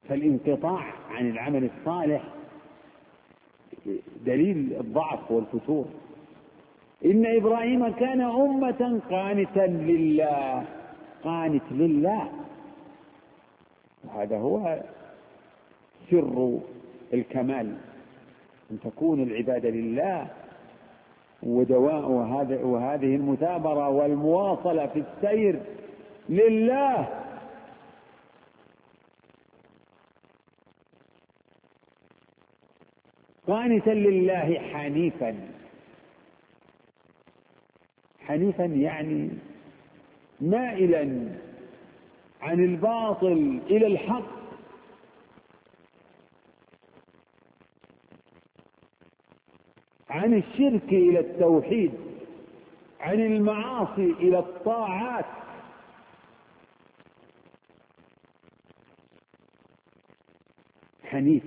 فالانقطاع عن العمل الصالح دليل الضعف والفتور. إن إبراهيم كان أمة قانتا لله، قانت لله، هذا هو سر الكمال، أن تكون العبادة لله وهذه المثابرة والمواصلة في السير لله. قانتا لله حنيفا، حنيفا يعني مائلا عن الباطل إلى الحق، عن الشرك إلى التوحيد، عن المعاصي إلى الطاعات. حنيف.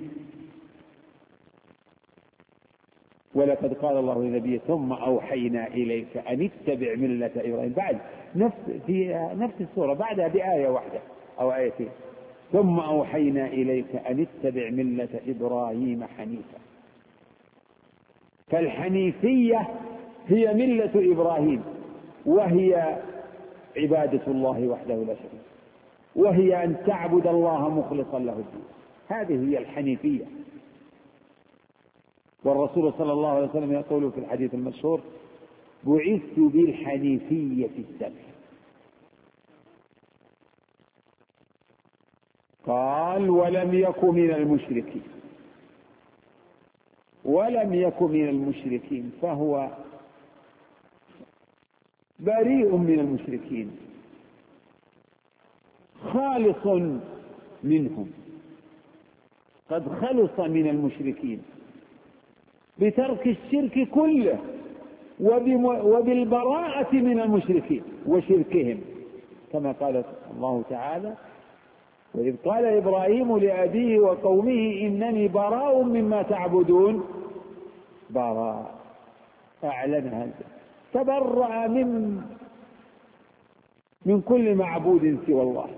ولقد قال الله لنبيه ثم أوحينا إليك أن اتبع ملة إبراهيم، بعد في نفس السورة بعدها بآية واحدة أو آيتين، ثم أوحينا إليك أن اتبع ملة إبراهيم حنيفا. فالحنيفية هي ملة إبراهيم، وهي عبادة الله وحده لا شريك، وهي أن تعبد الله مخلصا له الدين، هذه هي الحنيفية. والرسول صلى الله عليه وسلم يقول في الحديث المشهور: بعثت بالحنيفية السمحة. قال: ولم يكن من المشركين، ولم يكن من المشركين، فهو بريء من المشركين، خالص منهم، قد خلص من المشركين بترك الشرك كله وبالبراءة من المشركين وشركهم، كما قال الله تعالى: وإذ قال إبراهيم لأبيه وقومه إنني براء مما تعبدون. براء، أعلنها، تبرأ من كل معبود سوى الله،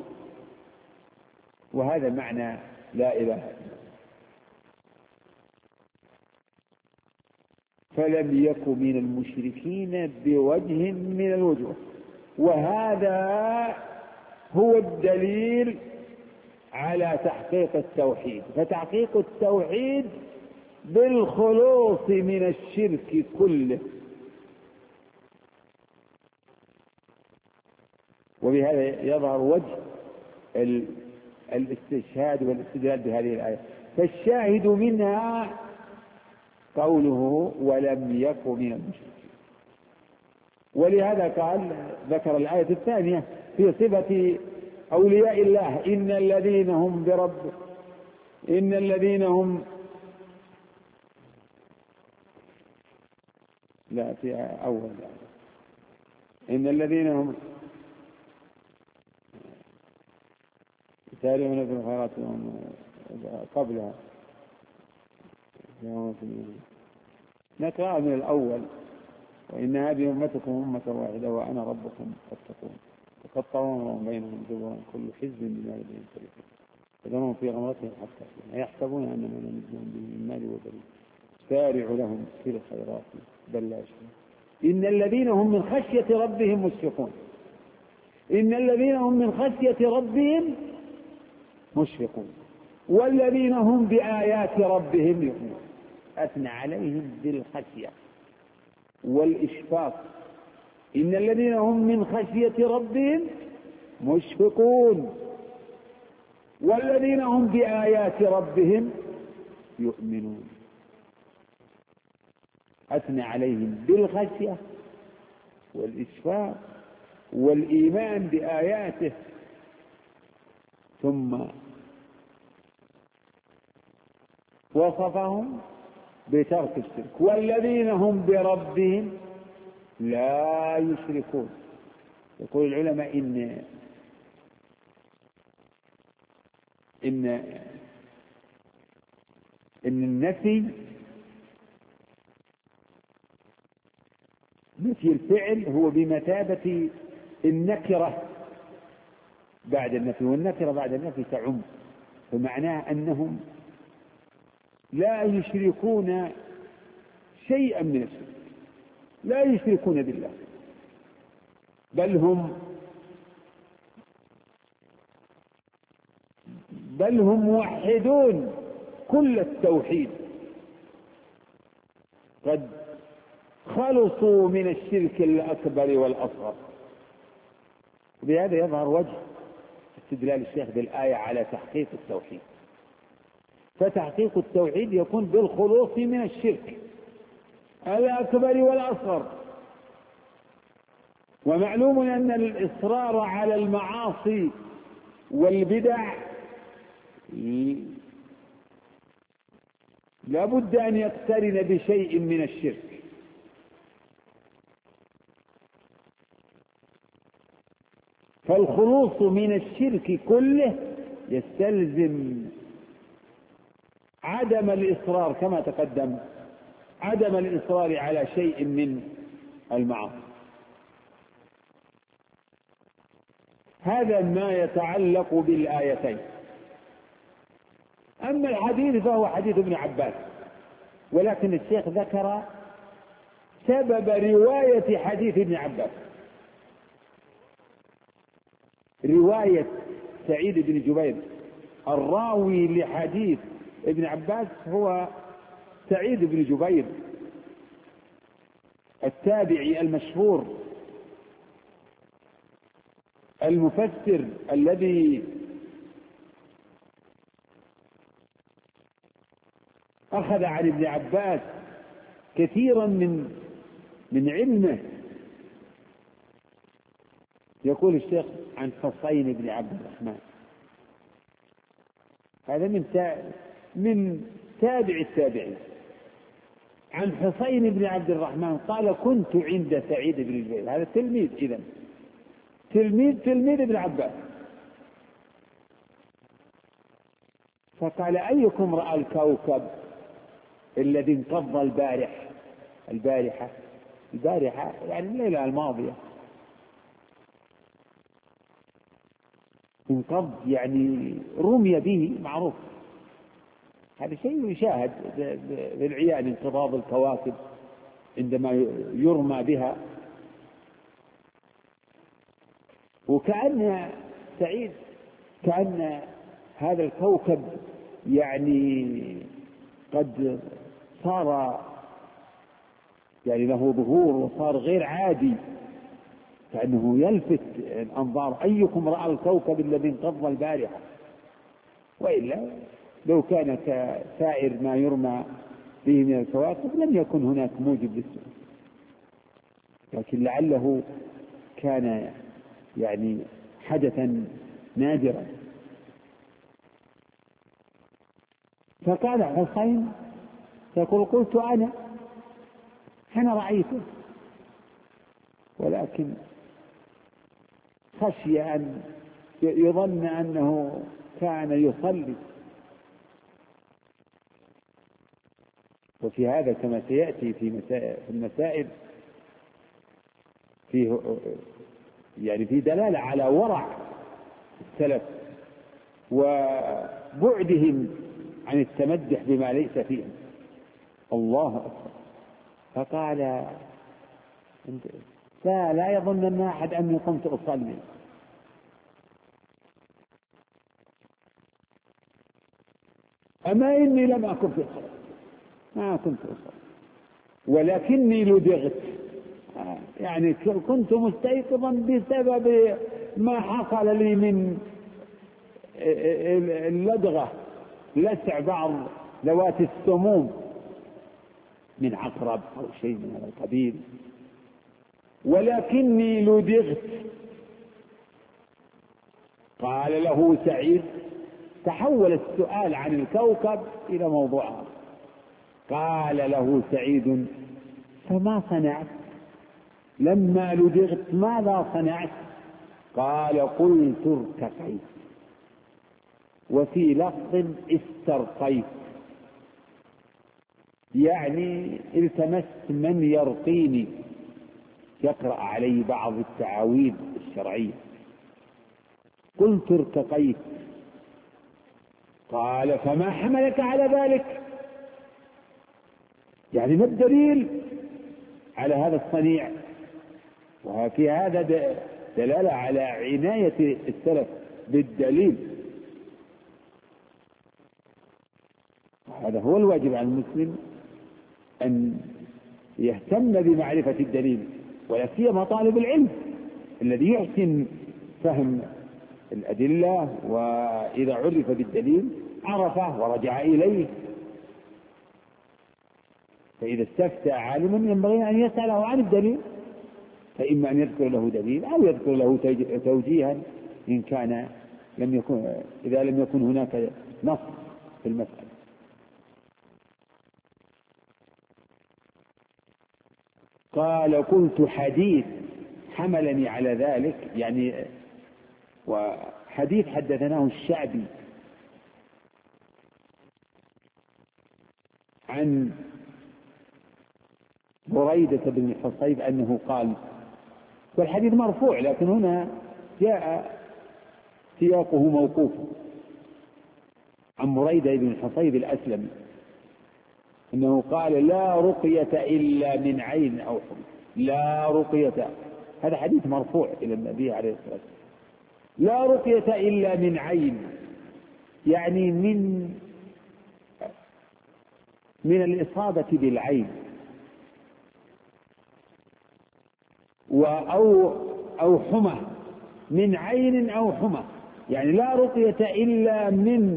وهذا معنى لا إله إلا الله. فلم يكن من المشركين بوجه من الوجوه، وهذا هو الدليل على تحقيق التوحيد. فتحقيق التوحيد بالخلوص من الشرك كله، وبهذا يظهر وجه الاستشهاد والاستدلال بهذه الآية. فالشاهد منها قوله: ولم يكن من المشركين. ولهذا قال ذكر الآية الثانية في صفة أولياء الله: إن الذين هم لا في أول إن الذين هم يسارعون في الخيرات قبلها. نقرأ من الأول: وإن هذه أمتكم أمة واحدة وأنا ربكم فاتقون تقطعوا بينهم زبرا كل حزب بما لديهم فرحون فذرهم في غمرتهم حتى يحسبون أنما نمدهم به من مال وبنين سارع لهم في الخيرات بل لا يشعرون. إن الذين هم من خشية ربهم مشفقون. إن الذين هم من خشية ربهم مشفقون والذين هم بآيات ربهم يؤمنون. أثنى عليهم بالخشية والإشفاق. إن الذين هم من خشية ربهم مشفقون والذين هم بآيات ربهم يؤمنون. أثنى عليهم بالخشية والإشفاق والإيمان بآياته، ثم وصفهم بترك الشرك. والذين هم بربهم لا يشركون. يقول العلماء إن النفي الفعل هو بمثابة النكرة بعد النفي، والنكرة بعد النفي تعم. فمعناه أنهم لا يشركون شيئا من الشرك، لا يشركون بالله، بل هم موحدون كل التوحيد، قد خلصوا من الشرك الأكبر والأصغر. بهذا يظهر وجه استدلال الشيخ بالآية على تحقيق التوحيد. فتحقيق التوحيد يكون بالخلوص من الشرك الأكبر والأصغر. ومعلوم أن الإصرار على المعاصي والبدع لا بد أن يقترن بشيء من الشرك. فالخلوص من الشرك كله يستلزم عدم الإصرار، كما تقدم، عدم الإصرار على شيء من المعاصي. هذا ما يتعلق بالآيتين. أما الحديث فهو حديث ابن عباس، ولكن الشيخ ذكر سبب رواية حديث ابن عباس. رواية سعيد بن جبير الراوي لحديث ابن عباس هو سعيد بن جبير التابعي المشهور المفسر الذي أخذ عن ابن عباس كثيرا من علمه. يقول الشيخ عن حسين بن عبد الرحمن، هذا من تابع التابعين، عن حسين بن عبد الرحمن قال كنت عند سعيد بن جبير. هذا تلميذ، إذن تلميذ ابن عباس. فقال أيكم رأى الكوكب الذي انقض البارحة يعني الليلة الماضية، انقض يعني رمي به، معروف هذا شيء يشاهد بالعيان، انقضاض الكواكب عندما يرمى بها. وكأن سعيد كأن هذا الكوكب يعني قد صار يعني له ظهور وصار غير عادي، كأنه يلفت الأنظار. أيكم رأى الكوكب الذي انقض البارحة؟ وإلا لو كان كسائر ما يرمى به من الكواكب لم يكن هناك موجب للسؤال، لكن لعله كان يعني حدثا نادرا. فقال حسين يقول قلت أنا رأيته، ولكن خشي أن يظن أنه كان يصلي. وفي هذا كما سيأتي في المسائل فيه يعني في دلالة على ورع السلف وبعدهم عن التمدح بما ليس فيهم. الله أكبر. فقال لا يظن أحد أني قمت أصلي. أما إني لم أكن في الصلاة، ما كنت أصلي، ولكني لدغت، يعني كنت مستيقظا بسبب ما حصل لي من اللدغة، لسع بعض ذوات السموم من عقرب أو شيء من هذا القبيل، ولكني لدغت. قال له سعيد، تحول السؤال عن الكوكب إلى موضوعها. قال له سعيد فما صنعت لما لدغت؟ ماذا صنعت؟ قال قلت ارتقيت، وفي لفظ استرقيت، يعني التمست من يرقيني، يقرأ علي بعض التعاويذ الشرعية. قلت ارتقيت قال فما حملك على ذلك؟ يعني ما الدليل على هذا الصنيع؟ وفي هذا دلالة على عناية السلف بالدليل. هذا هو الواجب على المسلم، أن يهتم بمعرفة الدليل، ولا سيما طالب العلم الذي يحسن فهم الأدلة، وإذا عرف بالدليل عرفه ورجع إليه. فإذا استفتى عالم ينبغي أن يسأله عن الدليل، فإما أن يذكر له دليل أو يذكر له توجيها إن كان إذا لم يكن هناك نص في المسألة. قال قلت حديث حملني على ذلك، يعني وحديث حدثناه الشعبي عن بريدة بن الحصيب أنه قال، والحديث مرفوع لكن هنا جاء سياقه موقوف، عن بريدة بن الحصيب الأسلمي أنه قال لا رقية إلا من عين أو حمى. لا رقية، هذا حديث مرفوع إلى النبي عليه الصلاة والسلام. لا رقية إلا من عين، يعني من الإصابة بالعين، أو حمى، من عين أو حمى، يعني لا رقية إلا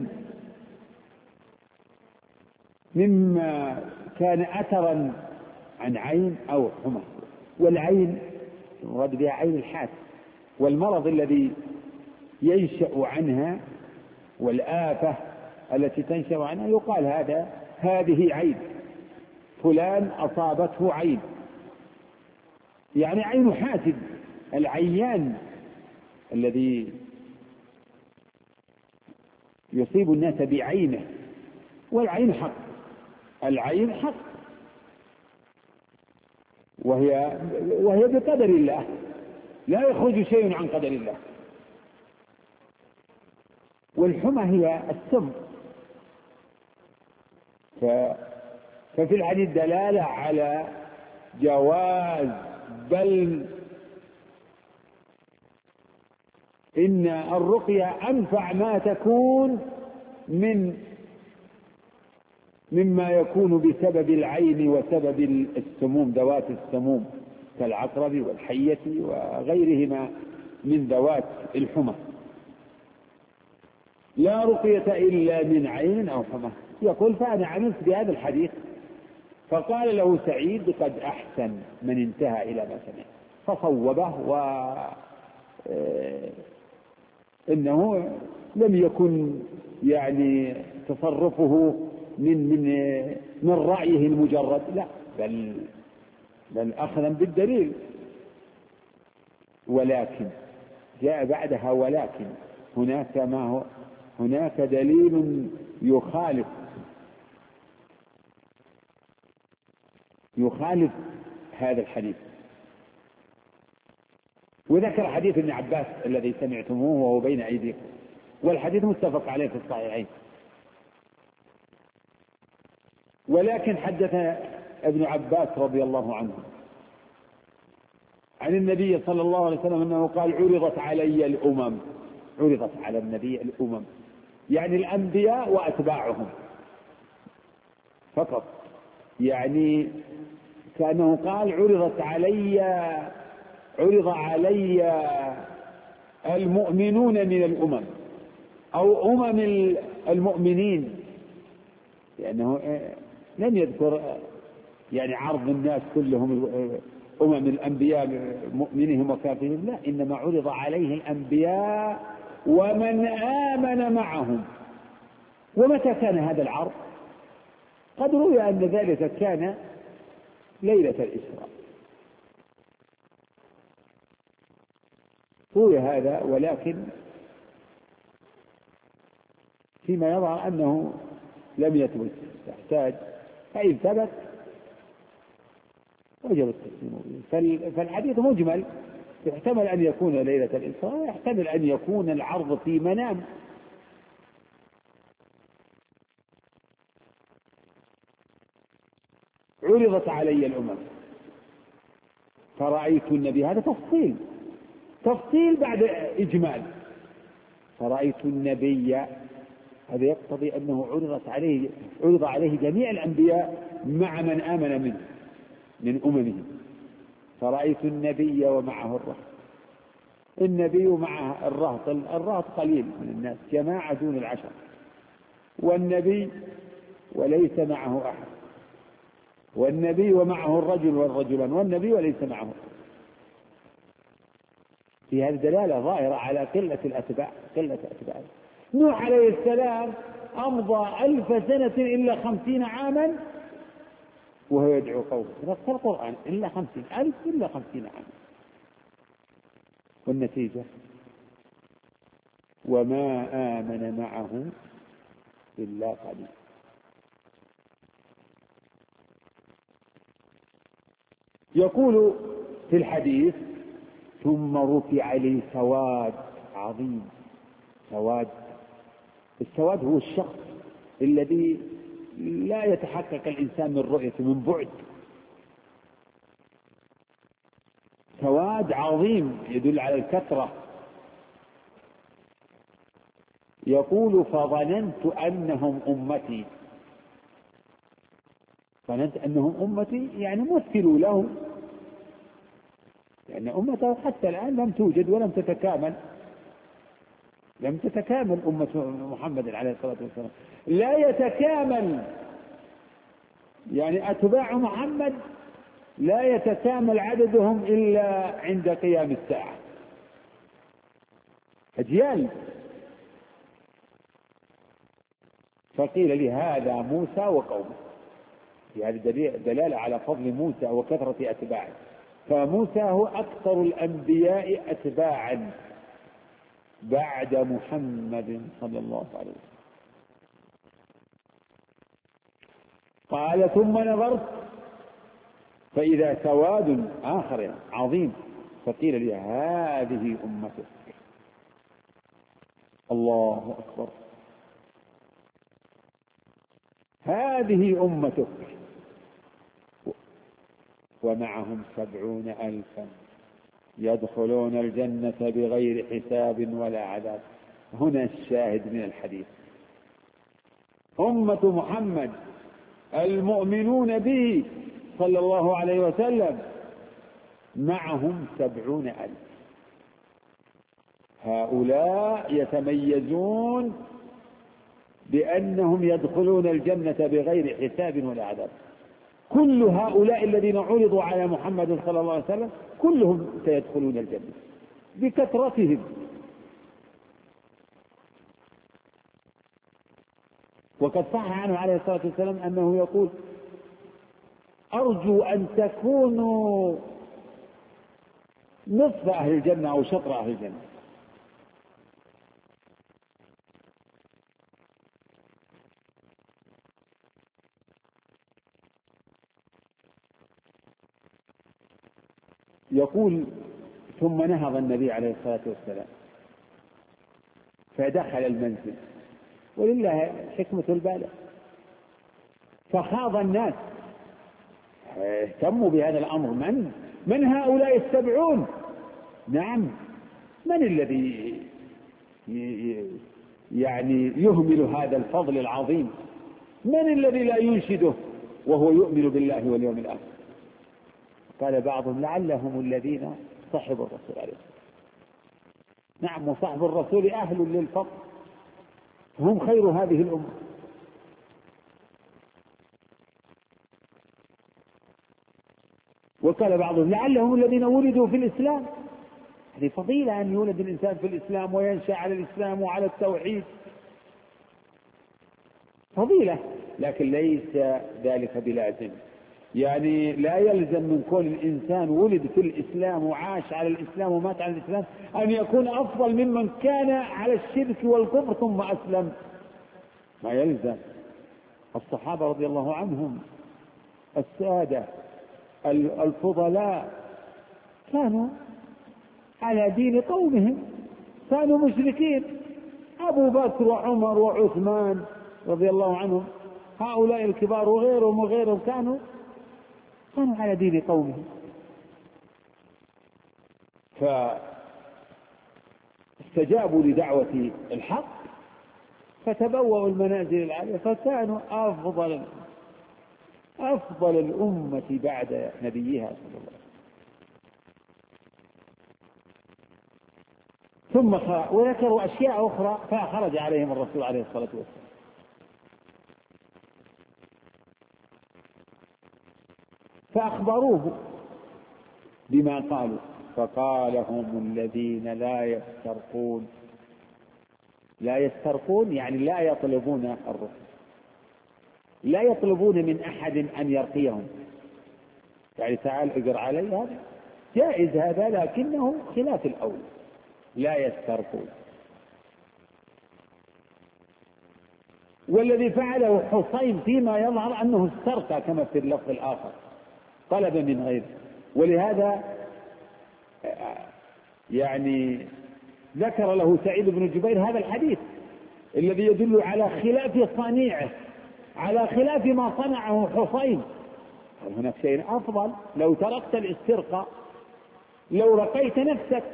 مما كان أثرا عن عين أو حمى. والعين مراد بها عين الحاس، والمرض الذي ينشأ عنها والآفة التي تنشأ عنها يقال هذه عين، فلان أصابته عين، يعني عين حاسد، العيان الذي يصيب الناس بعينه. والعين حق، العين حق، وهي بقدر الله، لا يخرج شيء عن قدر الله. والحمى هي السم. ففي الحديث دلالة على جواز، بل إن الرقية أنفع ما تكون مما يكون بسبب العين وسبب السموم، ذوات السموم كالعقرب والحية وغيرهما من ذوات الحمى. لا رقية إلا من عين أو حمى. يقول فأنا عملت بهذا الحديث، فقال له سعيد قد أحسن من انتهى إلى ما سمع، فصوبه، إنه لم يكن يعني تصرفه من رأيه المجرد، لا، بل أخذا بالدليل. ولكن جاء بعدها ولكن، هناك دليل يخالف هذا الحديث. وذكر حديث ابن عباس الذي سمعتموه وهو بين أيديكم، والحديث متفق عليه في الصحيحين. ولكن حدث ابن عباس رضي الله عنه عن النبي صلى الله عليه وسلم أنه قال عرضت علي الأمم، عرضت على النبي الأمم، يعني الأنبياء وأتباعهم فقط، يعني كأنه قال عرض علي المؤمنون من الأمم، أو المؤمنين، لأنه لم يذكر يعني عرض الناس كلهم أمم الأنبياء مؤمنهم وكافرهم، لا، إنما عرض عليه الأنبياء ومن آمن معهم. ومتى كان هذا العرض؟ قد روي أن ذلك كان ليلة الإسراء، روي هذا، ولكن فيما يظهر أنه لم يثبت، يحتاج، فإن ثبت وجب التسليم. فالحديث مجمل، يحتمل أن يكون ليلة الإسراء، ويحتمل أن يكون العرض في منام، عرضت علي الأمم فرأيت النبي، هذا تفصيل بعد إجمال. فرأيت النبي، هذا يقتضي أنه عرض عليه جميع الأنبياء مع من آمن منه من أممهم. فرأيت النبي ومعه الرهط، النبي معه الرهط قليل من الناس، جماعة دون العشر، والنبي وليس معه أحد، والنبي ومعه الرجل والرجلان، والنبي وليس معه. في هذه دلالة ظاهرة على قلة الأتباع. نوح عليه السلام أمضى 1000 سنة إلا 50 عاما وهو يدعو قومه، نص القرآن إلا 50 ألف إلا 50 عاما، والنتيجة وما آمن معه إلا قليل. يقول في الحديث ثم رفع لي سواد عظيم. السواد هو الشخص الذي لا يتحقق الإنسان من رؤيته من بعد، سواد عظيم يدل على الكثرة. يقول فظننت أنهم أمتي، يعني مثلوا له، لأن أمته حتى الآن لم توجد ولم تتكامل أمة محمد عليه الصلاة والسلام، لا يتكامل، يعني أتباع محمد لا يتكامل عددهم إلا عند قيام الساعة، أجيال. فقيل لي هذا موسى وقومه، يعني دلالة على فضل موسى وكثرة أتباعه، فموسى هو أكثر الأنبياء أتباعا بعد محمد صلى الله عليه وسلم. قال ثم نظرت فإذا سواد آخر عظيم، فقيل لي هذه أمتك. الله أكبر، هذه أمتك ومعهم 70,000 يدخلون الجنة بغير حساب ولا عذاب. هنا الشاهد من الحديث، أمة محمد المؤمنون به صلى الله عليه وسلم معهم 70,000. هؤلاء يتميزون بأنهم يدخلون الجنة بغير حساب ولا عذاب. كل هؤلاء الذين عرضوا على محمد صلى الله عليه وسلم كلهم سيدخلون الجنة بكثرتهم. وقد صح عنه عليه الصلاة والسلام أنه يقول أرجو أن تكونوا نصف أهل الجنة أو شطر أهل الجنة. يقول ثم نهض النبي عليه الصلاة والسلام فدخل المنزل، ولله حكمة البالغ، فخاض الناس اهتموا بهذا الأمر. من هؤلاء 70؟ نعم، من الذي يعني يهمل هذا الفضل العظيم؟ من الذي لا ينشده وهو يؤمن بالله واليوم الآخر؟ قال بعضهم لعلهم الذين صحبوا الرسول عليه الصلاة والسلام. نعم، وصحب الرسول أهل للفضل، هم خير هذه الأمة. وقال بعضهم لعلهم الذين ولدوا في الإسلام. هذه فضيلة أن يولد الإنسان في الإسلام وينشأ على الإسلام وعلى التوحيد، فضيلة، لكن ليس ذلك بلازم. يعني لا يلزم من كل الإنسان ولد في الإسلام وعاش على الإسلام ومات على الإسلام أن يكون أفضل ممن كان على الشرك والكفر ثم أسلم، ما يلزم. الصحابة رضي الله عنهم السادة الفضلاء كانوا على دين قومهم، كانوا مشركين. أبو بكر وعمر وعثمان رضي الله عنهم، هؤلاء الكبار وغيرهم كانوا كانوا على دين قومهم، فاستجابوا لدعوة الحق فتبوأوا المنازل العالية، فكانوا أفضل الأمة بعد نبيها صلى الله عليه وسلم. ثم وذكروا أشياء أخرى فخرج عليهم الرسول عليه الصلاة والسلام، فأخبروه بما قالوا، فقال هم الذين لا يسترقون يعني لا يطلبون الرقى، لا يطلبون من أحد أن يرقيهم، يعني تعال اقر علي، هذا جائز هذا، لكنه خلاف الأول. لا يسترقون. والذي فعله حصين فيما يظهر أنه استرقى كما في اللفظ الآخر، طلب من غيره، ولهذا يعني ذكر له سعيد بن جبير هذا الحديث الذي يدل على خلاف صنيعه، على خلاف ما صنعه حصين. هناك شيء أفضل، لو تركت الاسترقاء، لو رقيت نفسك.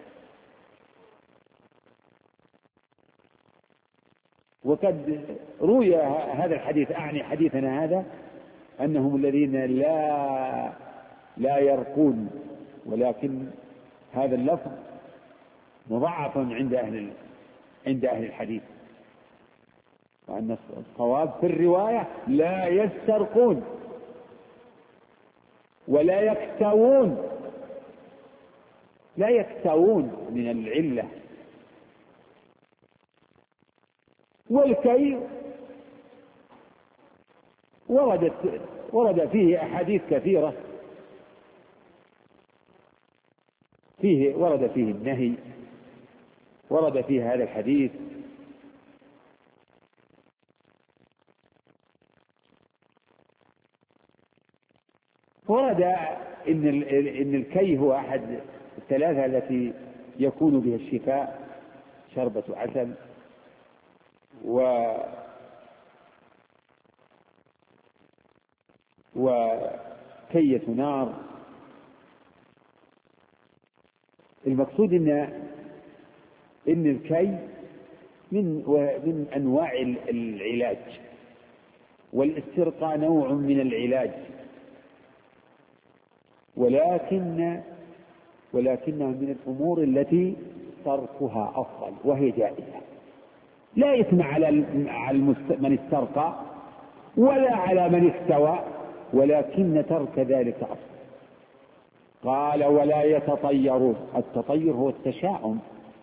وقد روي هذا الحديث، أعني حديثنا هذا، أنهم الذين لا يرقون، ولكن هذا اللفظ مضاعف عند أهل الحديث، وأن الصواب في الرواية لا يسترقون ولا يكتوون. لا يكتوون من العلة. والكي ورد فيه أحاديث كثيرة، ورد فيه النهي، ورد فيه هذا الحديث، ورد إن الكي هو أحد الثلاثة التي يكون بها الشفاء، شربة عسل وكية نار. المقصود إن الكي من أنواع العلاج، والاسترقاء نوع من العلاج، ولكنها من الأمور التي تركها أفضل وهي جائزة. لا إثم على من استرقى ولا على من استوى، ولكن ترك ذلك أفضل. قال ولا يتطيرون. التطير هو التشاؤم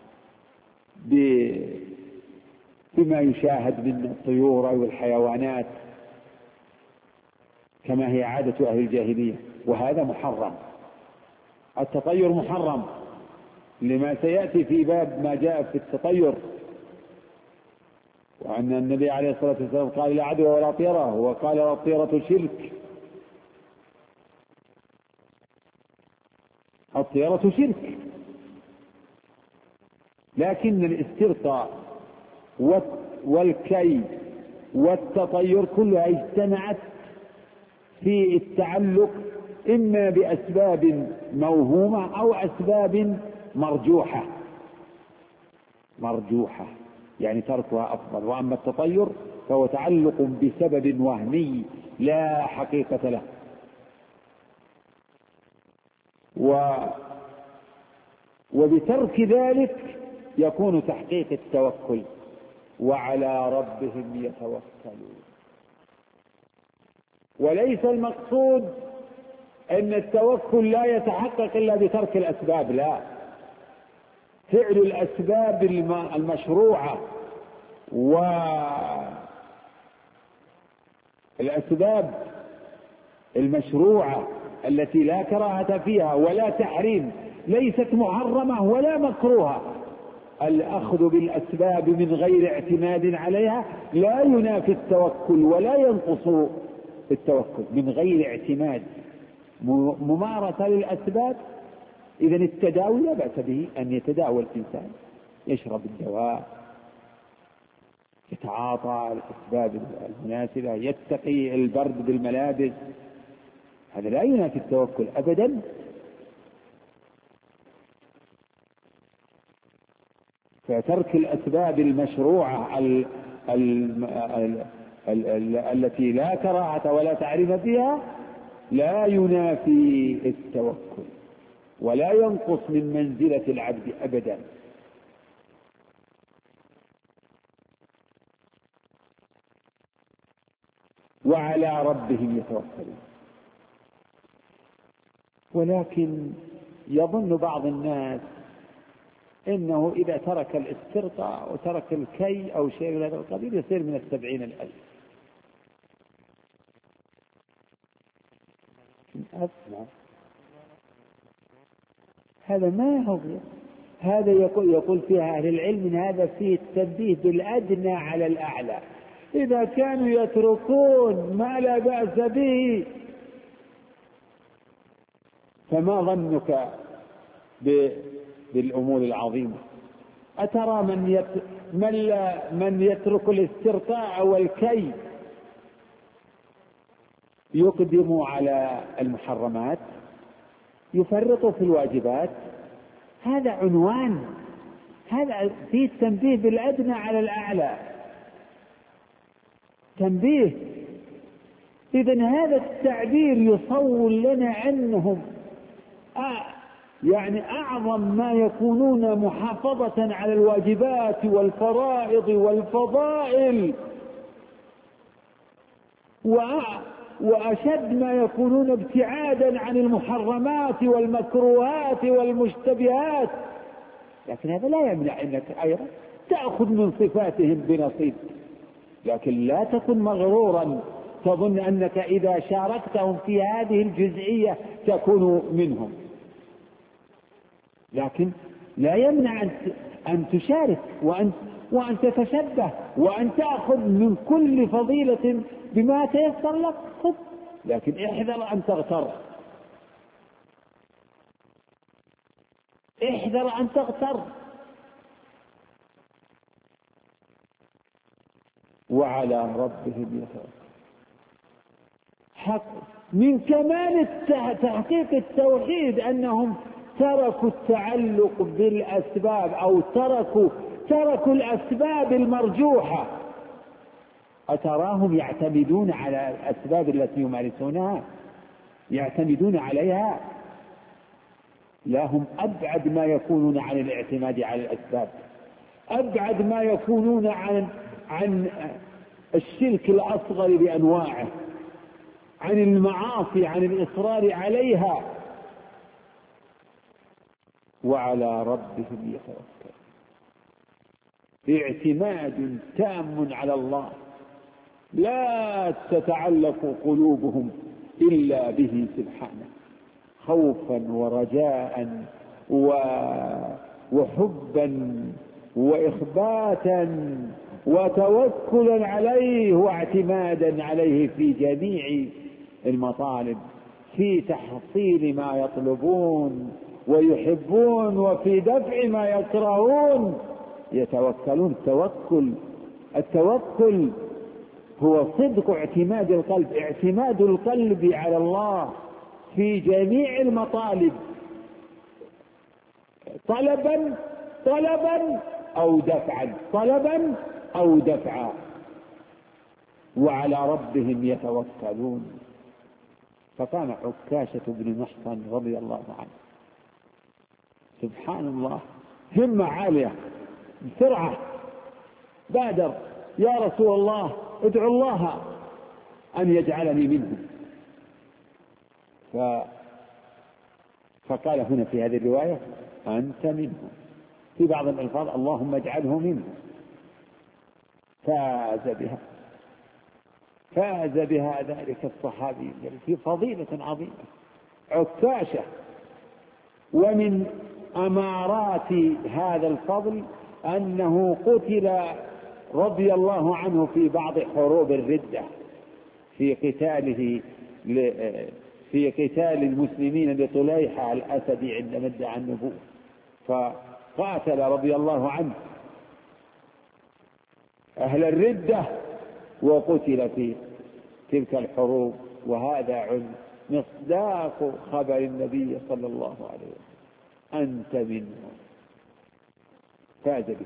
بما يشاهد من الطيور أو الحيوانات كما هي عادة أهل الجاهلية، وهذا محرم. التطير محرم لما سيأتي في باب ما جاء في التطير، وأن النبي عليه الصلاة والسلام قال لا عدوى ولا طيرة، وقال الطيرة شرك. الطيرة شرك، لكن الاسترقاء والكي والتطير كلها اجتمعت في التعلق إما بأسباب موهومة أو أسباب مرجوحة، يعني تركها أفضل. وأما التطير فهو تعلق بسبب وهمي لا حقيقة له. وبترك ذلك يكون تحقيق التوكل، وعلى ربهم يتوكلون. وليس المقصود أن التوكل لا يتحقق إلا بترك الأسباب، لا، فعل الأسباب المشروعة والأسباب المشروعة التي لا كراهة فيها ولا تحريم، ليست محرمة ولا مكروهة. الأخذ بالأسباب من غير اعتماد عليها لا ينافي التوكل ولا ينقص التوكل، من غير اعتماد، ممارسة للأسباب. إذن التداوي لا بأس به، أن يتداوى الإنسان، يشرب الدواء، يتعاطى الأسباب المناسبة، يتقي البرد بالملابس، هذا لا ينافي التوكل أبدا. فترك الأسباب المشروعة التي لا كراهة ولا تعريف فيها لا ينافي التوكل ولا ينقص من منزلة العبد أبدا. وعلى ربهم يتوكلون. ولكن يظن بعض الناس إنه إذا ترك الاسترقاء وترك الكي أو شيء من هذا القبيل يصير من 70,000. أسمع، هذا ما هو، هذا يقول فيها أهل العلم إن هذا فيه التنبيه بالأدنى على الأعلى. إذا كانوا يتركون ما لا بأس به فما ظنك بالأمور العظيمة؟ أترى من يترك الاسترقاء والكي يقدم على المحرمات، يفرط في الواجبات؟ هذا عنوان، هذا فيه التنبيه بالأدنى على الأعلى، تنبيه. إذن هذا التعبير يصور لنا أنهم يعني أعظم ما يكونون محافظة على الواجبات والفرائض والفضائل، وأشد ما يكونون ابتعادا عن المحرمات والمكروهات والمشتبهات. لكن هذا لا يمنع أنك أيضا تأخذ من صفاتهم بنصيب، لكن لا تكن مغرورا تظن أنك إذا شاركتهم في هذه الجزئية تكون منهم. لكن لا يمنع أن تشارك وأن تتشبه وأن تأخذ من كل فضيلة بما تيسر لك، خذ، لكن احذر أن تغتر، احذر أن تغتر. وعلى ربهم يتوكلون. حق من كمال تحقيق التوحيد أنهم تركوا التعلق بالأسباب أو تركوا الأسباب المرجوحة. أتراهم يعتمدون على الأسباب التي يمارسونها، يعتمدون عليها؟ لا، هم أبعد ما يكونون عن الاعتماد على الأسباب، أبعد ما يكونون عن الشرك الأصغر بأنواعه، عن المعاصي، عن الإصرار عليها. وعلى ربهم يتوكلون. اعتماد تام على الله، لا تتعلق قلوبهم إلا به سبحانه، خوفا ورجاء وحبا وإخباتا وتوكلا عليه واعتمادا عليه في جميع المطالب، في تحصيل ما يطلبون ويحبون وفي دفع ما يكرهون. يتوكلون. التوكل هو صدق اعتماد القلب، اعتماد القلب على الله في جميع المطالب، طلبا أو دفعا، طلبا أو دفعا. وعلى ربهم يتوكلون. فكان عكاشة بن محصن رضي الله عنه سبحان الله همة عالية، بسرعة بادر: يا رسول الله ادعو الله أن يجعلني منهم. فقال هنا في هذه الرواية: أنت منهم. في بعض الألفاظ: اللهم اجعله منهم. فاز بها ذلك الصحابي في فضيلة عظيمة عكاشة. ومن أمارات هذا الفضل أنه قتل رضي الله عنه في بعض حروب الردة في قتال المسلمين لطليحة الأسدي عندما ادعى النبوة، فقاتل رضي الله عنه أهل الردة وقتل في تلك الحروب. وهذا مصداق خبر النبي صلى الله عليه وسلم، أنت منهم، فاز به.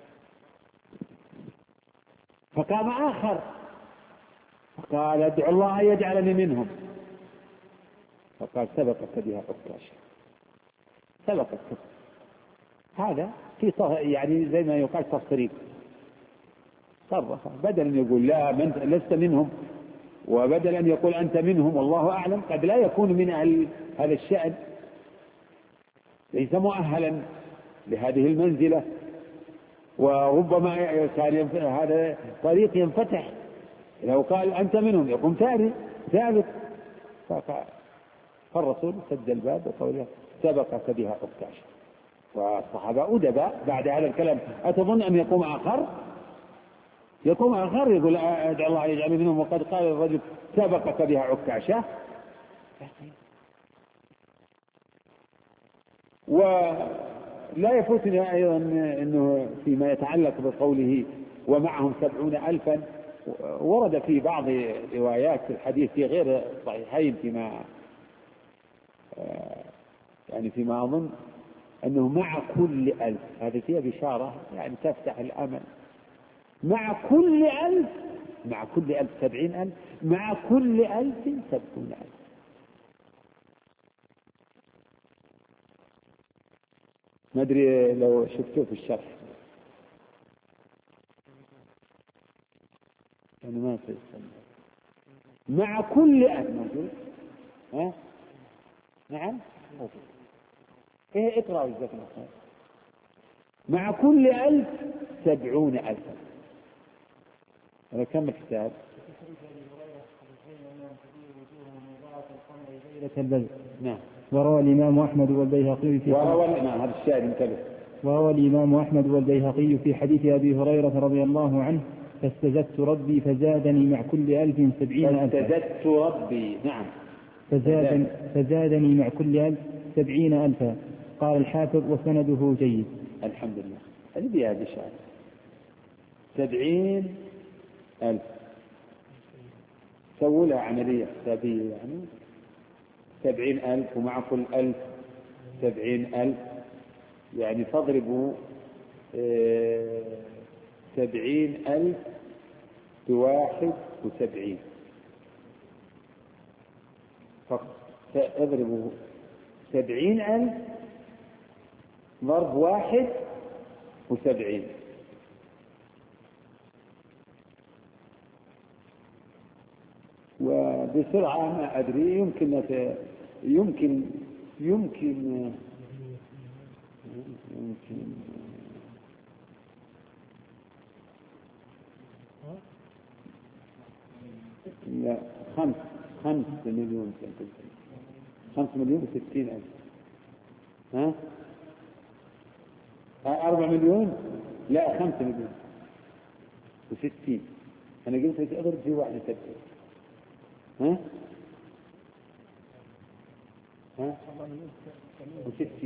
فقام آخر فقال ادعو الله أن يجعلني منهم، فقال سبقك بها عكاشة، سبقك. هذا في يعني زي ما يقال تصريف، صرف، بدل أن يقول لا لست منهم، وبدل أن يقول أنت منهم والله أعلم، قد لا يكون من أهل هذا الشأن، ليس مؤهلا لهذه المنزلة، وربما كان هذا طريق ينفتح لو قال أنت منهم يقوم ثابت. فالرسول سد الباب وقال سبقك بها عكاشة. والصحابة أدباء بعد هذا الكلام. أتظن أن يقوم آخر يقول ادعو الله يجعل منهم وقد قال الرجل سبقك بها عكاشة؟ ولا يفوتني أيضا أنه فيما يتعلق بقوله ومعهم 70,000، ورد في بعض روايات الحديث في غير الصحيحين فيما أظن أنه مع كل 1000، هذه فيها بشارة يعني تفتح الأمل. مع كل 1000 70,000، مع كل 1000 70,000. ما أدري لو شفتوه في الشرح، أنا ما في مع كل 1000 موجود. ها نعم اقرأوا جزاكم الله خير. مع كل 1000 70,000. هذا كم الكتاب؟ نعم. وروى الإمام أحمد والبيهقي في هذا الشاهد انتبه. وروى الإمام أحمد والبيهقي في حديث أبي هريرة رضي الله عنه فاستزدت ربي فزادني مع كل 1000 70,000. فاستزدت ربي، نعم، فزادني مع كل 1000 70,000. قال الحافظ وسنده جيد. الحمد لله. هذه بها بشارة 70,000. سووا لها عملية حسابية يعني 70,000 ومع كل 1000 70,000، يعني فاضربوا 70,000 ب71 فقط. فاضربوا 70,000 ضرب 71، وبسرعة ما أدري يمكن لا 5 مليون 5,060,000. ها 4 مليون، لا 5 مليون و60. أنا قلت لك أضرب في 71. ها و60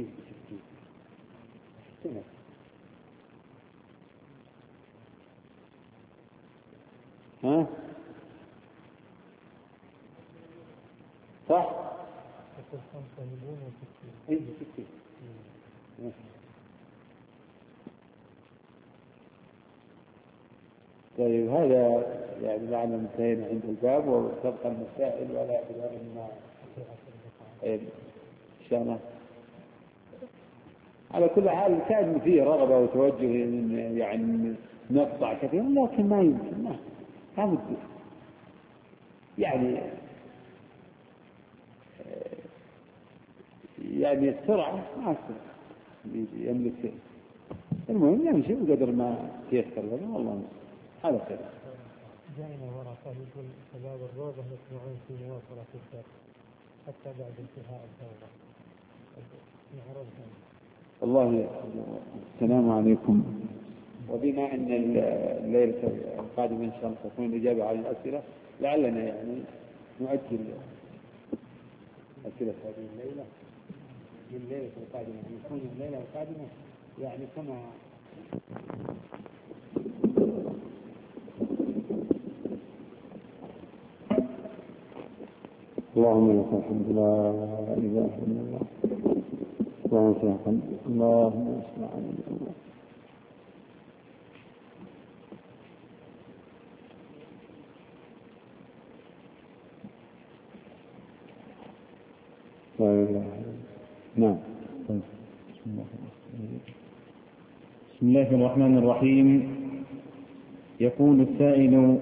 ها صح؟ 5 مليون و60. اي 60. طيب هذا يعني لعل انتهينا عند الباب، وتبقى المسائل ولا اعتبار ما ان شاء الله. على كل حال كان فيه رغبة وتوجه يعني نقطع كثير، لكن ما يمكن، ما بد يعني السرعة ما يملك. المهم يمشي بقدر ما تيسر له، والله هذا خير. جاءنا ورقة يقول شباب الروضة يطلعون في مواصلة الدرس حتى بعد انتهاء الدورة. والله السلام عليكم. وبما أن الليلة القادمة إن شاء الله تكون الإجابة على الأسئلة، لعلنا يعني نؤجل أسئلة هذه الليلة لليلة القادمة، يعني تكون الليلة القادمة يعني كما اللهم لك الحمد لا إله إلا الله. اللهم لك الحمد. اللهم اسمع الله. لا إله إلا الله. نعم. بسم الله الرحمن الرحيم. يقول السائل: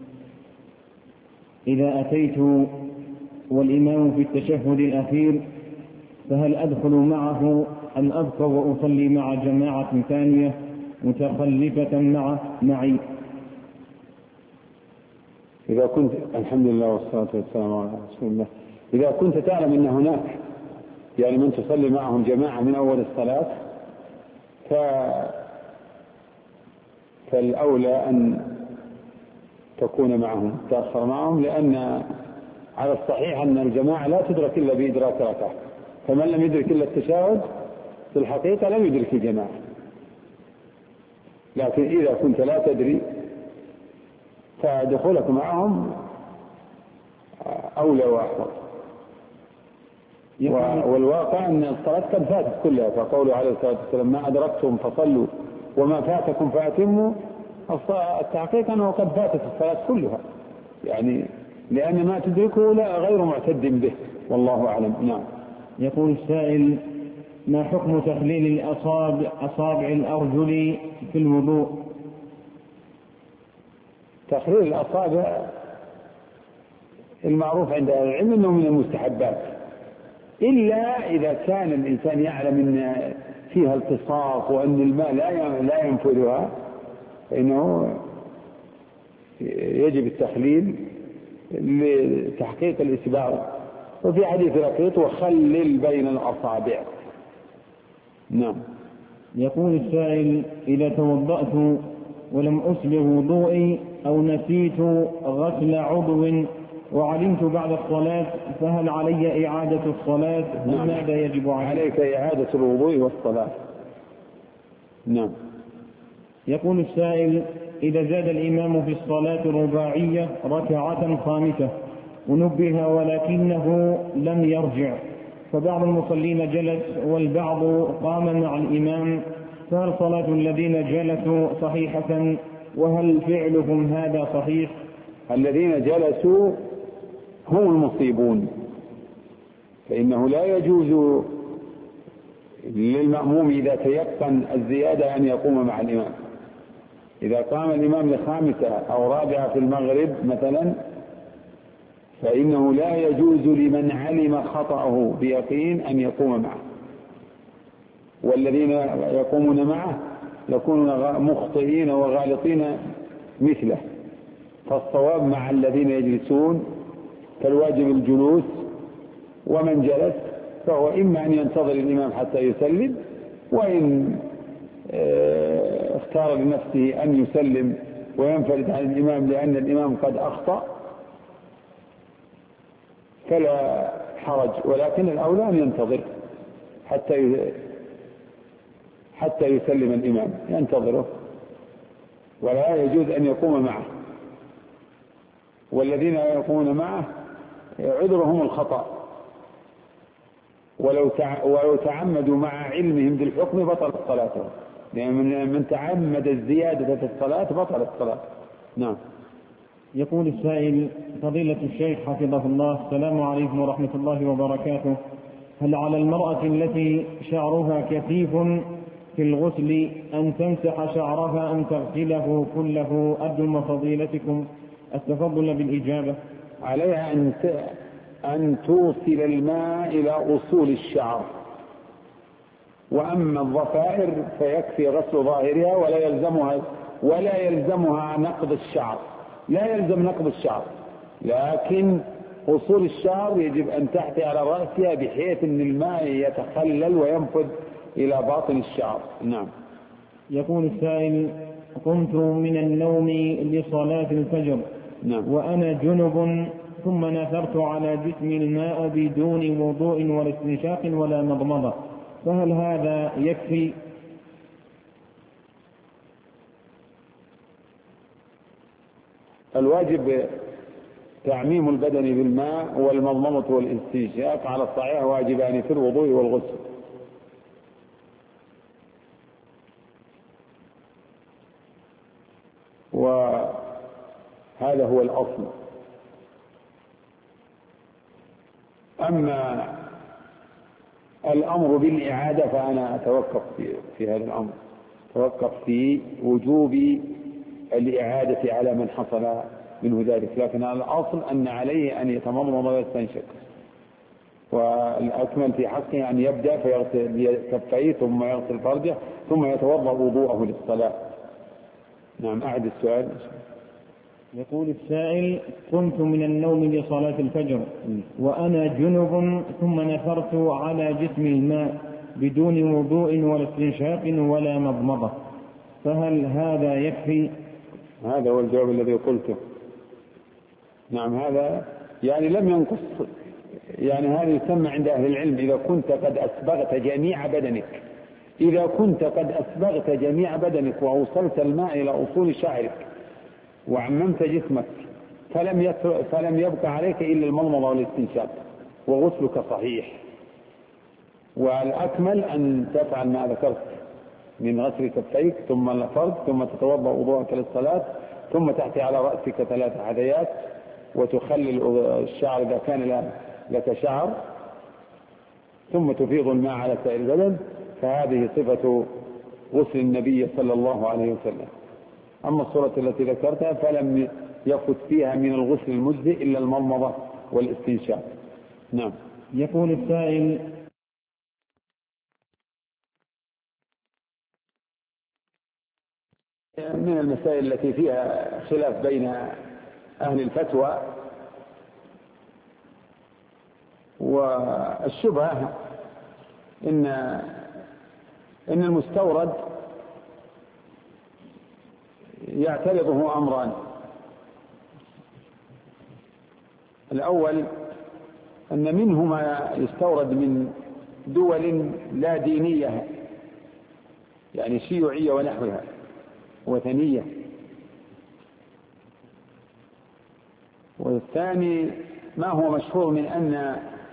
إذا أتيت والإمام في التشهد الأخير فهل أدخل معه أم أبقى وأصلي مع جماعة ثانية متخلفة معي؟ إذا كنت، الحمد لله والصلاة والسلام على رسول الله، إذا كنت تعلم أن هناك يعني من تصلي معهم جماعة من أول الصلاة فالأولى أن تكون معهم، تأخر معهم، لأن على الصحيح أن الجماعة لا تدرك إلا بإدراك ركعة، فمن لم يدرك إلا التشهد في الحقيقة لم يدرك الجماعة. لكن إذا كنت لا تدري فدخولك معهم أولى وأحوط. والواقع أن الصلاة قد فاتت كلها، فقوله عليه الصلاة والسلام: ما أدركتم فصلوا وما فاتكم فأتموا. التحقيق أنه قد فاتت الصلاة كلها، يعني لأن ما تدركه لا غير معتد به، والله أعلم. نعم. يقول السائل: ما حكم تخليل أصابع الأرجل في الوضوء؟ تخليل الأصابع المعروف عند أهل العلم أنه من المستحبات، إلا إذا كان الإنسان يعلم أن فيها التصاق وأن الماء لا ينفذها، فإنه يجب التخليل لتحقيق الإسباغ. وفي حديث رقيق: وخلل بين الأصابع. نعم. يقول السائل: إذا توضأت ولم أسبغ وضوئي أو نسيت غسل عضو وعلمت بعد الصلاة فهل علي إعادة الصلاة؟ نعم. ماذا يجب عليك إعادة الوضوء والصلاة. نعم. يقول السائل: إذا زاد الإمام في الصلاة الرباعية ركعة خامسة ونبه ولكنه لم يرجع، فبعض المصلين جلس والبعض قام مع الإمام، فهل صلاة الذين جلسوا صحيحة؟ وهل فعلهم هذا صحيح؟ الذين جلسوا هم المصيبون، فإنه لا يجوز للمأموم إذا تيقن الزيادة أن يقوم مع الإمام. إذا قام الإمام لخامسة أو رابعة في المغرب مثلا، فإنه لا يجوز لمن علم خطأه بيقين أن يقوم معه، والذين يقومون معه يكونون مخطئين وغالطين مثله. فالصواب مع الذين يجلسون، فالواجب الجلوس، ومن جلس فهو إما أن ينتظر الإمام حتى يسلم، وإن اختار لنفسه أن يسلم وينفرد عن الإمام لأن الإمام قد أخطأ فلا حرج، ولكن الأولى أن ينتظر حتى يسلم الإمام، ينتظره ولا يجوز أن يقوم معه. والذين يقومون معه عذرهم الخطأ، ولو تعمدوا مع علمهم بالحكم بطلت صلاتهم، لأن من تعمد الزيادة في الصلاة بطلت الصلاة. نعم. يقول السائل: فضيلة الشيخ حفظه الله، السلام عليكم ورحمة الله وبركاته، هل على المرأة التي شعرها كثيف في الغسل أن تمسح شعرها أم تغسله كله؟ أرجو فضيلتكم التفضل بالإجابة. عليها أن توصل الماء إلى أصول الشعر، وأما الضفائر فيكفي غسل ظاهرها ولا يلزمها نقض الشعر، لا يلزم نقض الشعر، لكن أصول الشعر يجب أن تحتي على رأسها بحيث أن الماء يتخلل وينفذ إلى باطن الشعر. نعم. يقول السائل: قمت من النوم لصلاة الفجر. نعم. وأنا جنب، ثم نثرت على جسمي الماء بدون وضوء ولا استنشاق ولا مضمضة، فهل هذا يكفي؟ الواجب تعميم البدن بالماء والمضمضة والاستنشاق على الصحيح واجبان في الوضوء والغسل. وهذا هو الأصل. أما الأمر بالإعادة فأنا أتوقف في هذا الأمر، أتوقف في وجوب الإعادة على من حصل منه ذلك، لكن الأصل أن عليه أن يتمضمض ويستنشق، والأكمل في حقه أن يبدأ فيغسل كفيه ثم يغسل فرجه ثم يتوضأ وضوءه للصلاة. نعم، أعد السؤال. يقول السائل: قمت من النوم لصلاة الفجر وأنا جنب ثم نثرت على جسمي الماء بدون وضوء ولا استنشاق ولا مضمضة، فهل هذا يكفي؟ هذا هو الجواب الذي قلته. نعم، هذا يعني لم ينقص، يعني هذا يسمى عند أهل العلم إذا كنت قد أسبغت جميع بدنك، إذا كنت قد أسبغت جميع بدنك وأوصلت الماء إلى أصول شعرك وعممت جسمك فلم يبقى عليك إلا المضمضة والاستنشاق وغسلك صحيح. والأكمل أن تفعل ما ذكرت من غسل كفيك ثم الفرج ثم تتوضأ وضوءك للصلاة ثم تحتي على رأسك 3 حذيات وتخلل الشعر إذا كان لك شعر ثم تفيض الماء على سائر البدن، فهذه صفة غسل النبي صلى الله عليه وسلم. أما الصورة التي ذكرتها فلم يفت فيها من الغسل المجزئ إلا المضمضة والاستنشاق. نعم. يقول السائل: من المسائل التي فيها خلاف بين أهل الفتوى والشبهة إن المستورد يعترضه أمران. الأول أن منه ما يستورد من دول لا دينية، يعني شيوعية ونحوها وثنية، والثاني ما هو مشهور من أن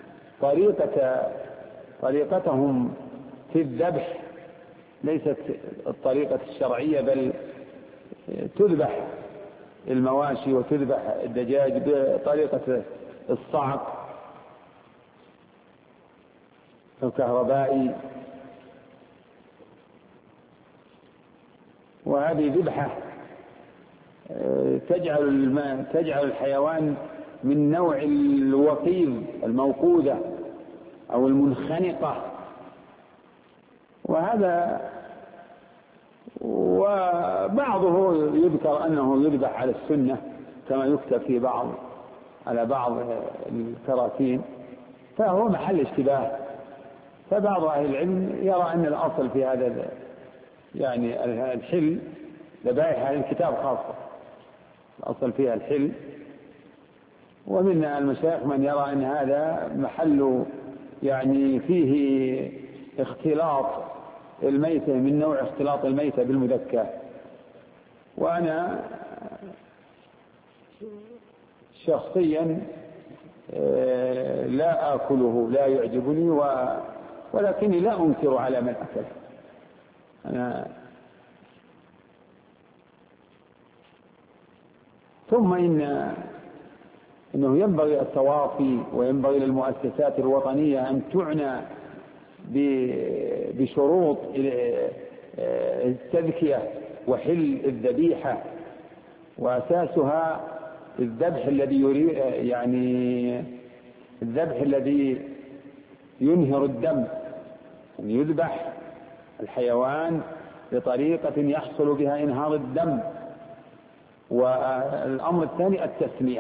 طريقتهم في الذبح ليست الطريقة الشرعية، بل تذبح المواشي وتذبح الدجاج بطريقة الصعق الكهربائي، وهذه ذبحة تجعل الحيوان من نوع الوقيذ الموقوذة أو المنخنقة، وبعضه يذكر أنه يذبح على السنة كما يكتب على بعض الكراتين، فهو محل اشتباه. فبعض أهل العلم يرى أن الأصل في هذا يعني الحل، ذبائح أهل الكتاب خاصة الأصل فيها الحل، ومن المشايخ من يرى أن هذا محل يعني فيه اختلاط الميتة من نوع اختلاط الميتة بالمذكى. وأنا شخصيا لا آكله، لا يعجبني، ولكني لا أنكر على من أكله. ثم إنه ينبغي التواصي وينبغي للمؤسسات الوطنية أن تعنى بشروط التذكية وحل الذبيحة، وأساسها الذبح الذي ينهر الدم، أن يذبح الحيوان بطريقة يحصل بها إنهار الدم. والأمر الثاني التسمية،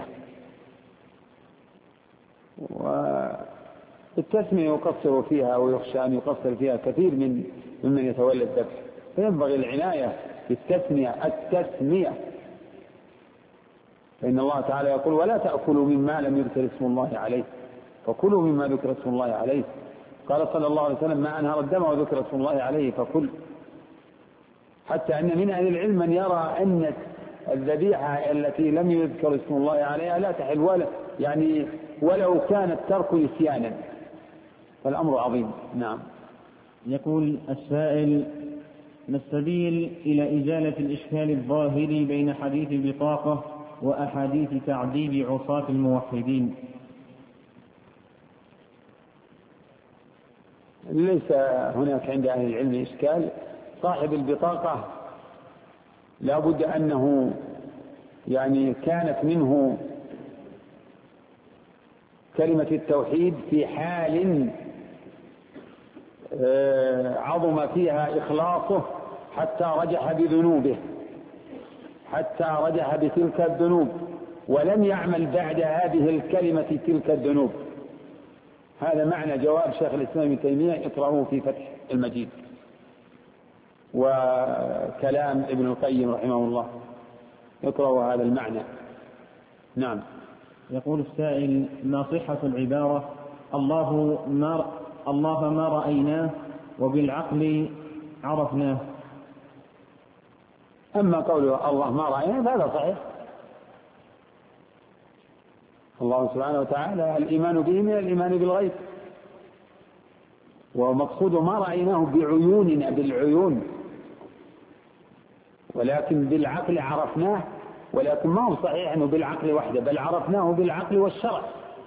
والتسمية يقصر فيها ويخشى أن يقصر فيها كثير ممن يتولى الذبح، فينبغي العناية بالتسمية، فإن الله تعالى يقول: ولا تأكلوا مما لم يذكر اسم الله عليه، فكلوا مما ذكر اسم الله عليه. قال صلى الله عليه وسلم: ما أنهر الدم وذكر اسم الله عليه فكل. حتى أن من أهل العلم من يرى أن الذبيحة التي لم يذكر اسم الله عليها لا تحل، ولا يعني ولو كان الترك نسيانا، فالأمر عظيم. نعم. يقول السائل: ما السبيل إلى إزالة الإشكال الظاهري بين حديث البطاقة وأحاديث تعذيب عصاة الموحدين؟ ليس هناك عند أهل العلم إشكال. صاحب البطاقة لا بد أنه يعني كانت منه كلمة التوحيد في حال عظم فيها إخلاصه حتى رجح بذنوبه، حتى رجح بتلك الذنوب، ولم يعمل بعد هذه الكلمة تلك الذنوب. هذا معنى جواب شيخ الإسلام ابن تيمية، اقرأوه في فتح المجيد، وكلام ابن القيم رحمه الله، اقرأوا هذا المعنى. نعم. يقول السائل: ما صحة العبارة الله ما رأيناه وبالعقل عرفناه؟ أما قوله الله ما رأيناه فهذا صحيح. الله سبحانه وتعالى الإيمان به من الإيمان بالغيب، ومقصود ما رأيناه بعيوننا بالعيون، ولكن بالعقل عرفناه، ولكن ما هو صحيح أنه بالعقل وحده، بل عرفناه بالعقل والشرع.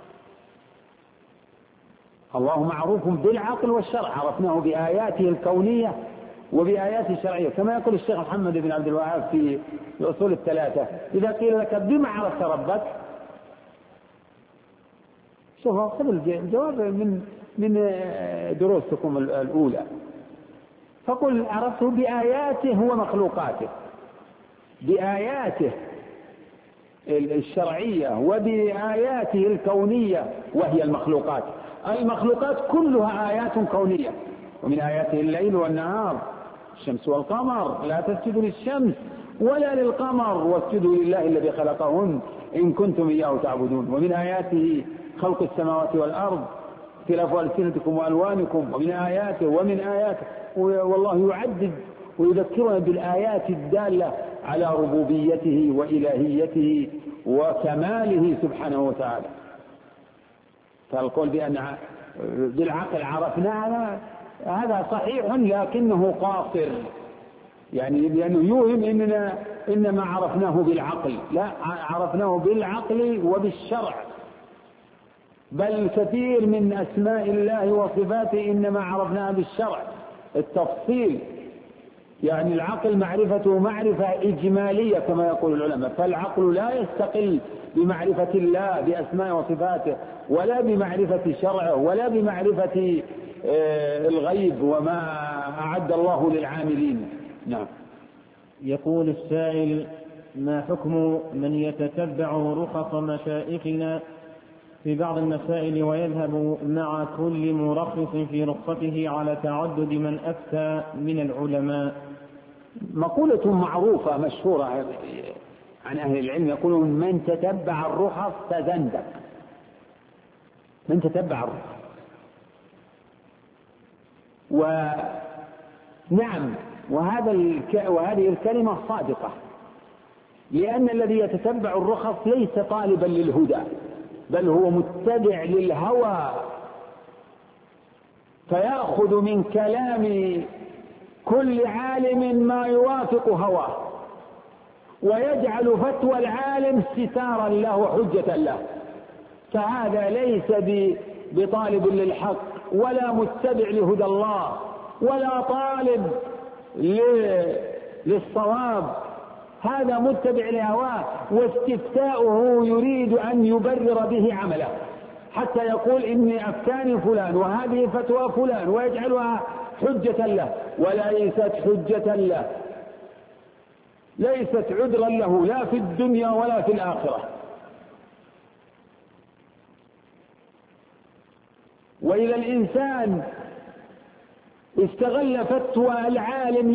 الله معروف بالعقل والشرع، عرفناه بآياته الكونية وبآياته الشرعية، كما يقول الشيخ محمد بن عبد الوهاب في الأصول الثلاثة: إذا قيل لك بما عرفت ربك، شوفوا خذ الجواب من دروسكم الأولى، فقل عرفته بآياته ومخلوقاته، بآياته الشرعية وبآياته الكونية وهي المخلوقات. المخلوقات كلها آيات كونية، ومن آياته الليل والنهار، الشمس والقمر، لا تسجدوا للشمس ولا للقمر واسجدوا لله الذي خلقهن إن كنتم إياه تعبدون. ومن آياته خلق السماوات والأرض، اختلاف ألسنتكم وألوانكم، ومن آياته والله يعدد ويذكرنا بالآيات الدالة على ربوبيته وإلهيته وكماله سبحانه وتعالى. فالقول بأن بالعقل عرفناه هذا صحيح، لكنه قاصر، يعني لأنه يوهم إنما عرفناه بالعقل، لا، عرفناه بالعقل وبالشرع، بل كثير من أسماء الله وصفاته إنما عرفناها بالشرع التفصيل. يعني العقل معرفته معرفة إجمالية كما يقول العلماء، فالعقل لا يستقل بمعرفة الله بأسماء وصفاته، ولا بمعرفة شرعه، ولا بمعرفة الغيب وما أعد الله للعاملين. نعم. يقول السائل: ما حكم من يتتبع رخص مشائخنا في بعض المسائل ويذهب مع كل مرخص في رخصته على تعدد من أفتى من العلماء؟ مقولة معروفة مشهورة عن أهل العلم، يقولون: من تتبع الرخص فزندق. من تتبع الرخص. ونعم، وهذه الكلمة صادقة، لأن الذي يتتبع الرخص ليس طالبا للهدى، بل هو متبع للهوى، فيأخذ من كلام كل عالم ما يوافق هواه، ويجعل فتوى العالم ستارا له وحجة له. فهذا ليس بطالب للحق، ولا متبع لهدى الله، ولا طالب للصواب، هذا متبع لهواه، واستفتاؤه يريد أن يبرر به عمله، حتى يقول: إني أفتاني فلان وهذه فتوى فلان، ويجعلها حجة له، وليست حجة له، ليست عذرا له لا في الدنيا ولا في الآخرة. وإذا الإنسان استغل فتوى العالم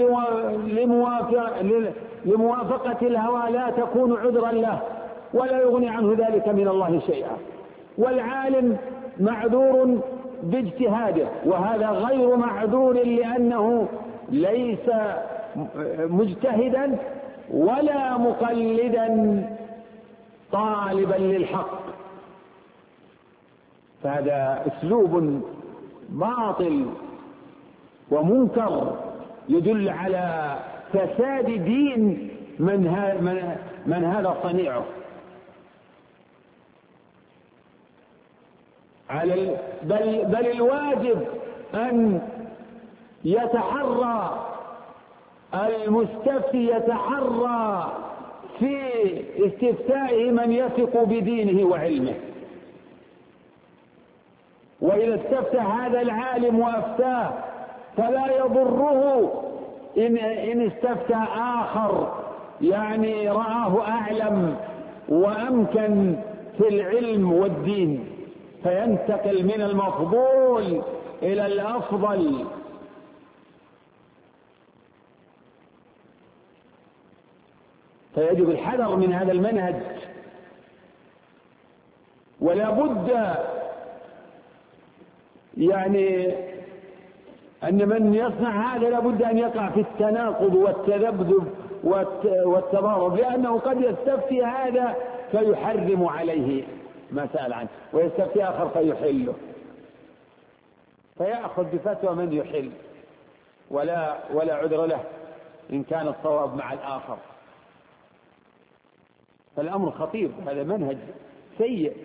لموافقة الهوى لا تكون عذرا له، ولا يغني عنه ذلك من الله شيئا. والعالم معذور باجتهاده، وهذا غير معذور لأنه ليس مجتهدا ولا مقلدا طالبا للحق. فهذا أسلوب باطل ومنكر يدل على فساد دين من هذا صنيعه. بل الواجب أن يتحرى المستفتي في استفتائه من يثق بدينه وعلمه. وإذا استفتى هذا العالم وأفتاه فلا يضره إن استفتى آخر يعني رآه أعلم وأمكن في العلم والدين، فينتقل من المفضول إلى الأفضل. فيجب الحذر من هذا المنهج، ولا بد يعني أن من يصنع هذا لابد أن يقع في التناقض والتذبذب والتضارب، لأنه قد يستفتي هذا فيحرم عليه ما سأل عنه، ويستفتي آخر فيحله، فيأخذ بفتوى من يحل ولا عذر له إن كان الصواب مع الآخر. فالأمر خطير، هذا منهج سيء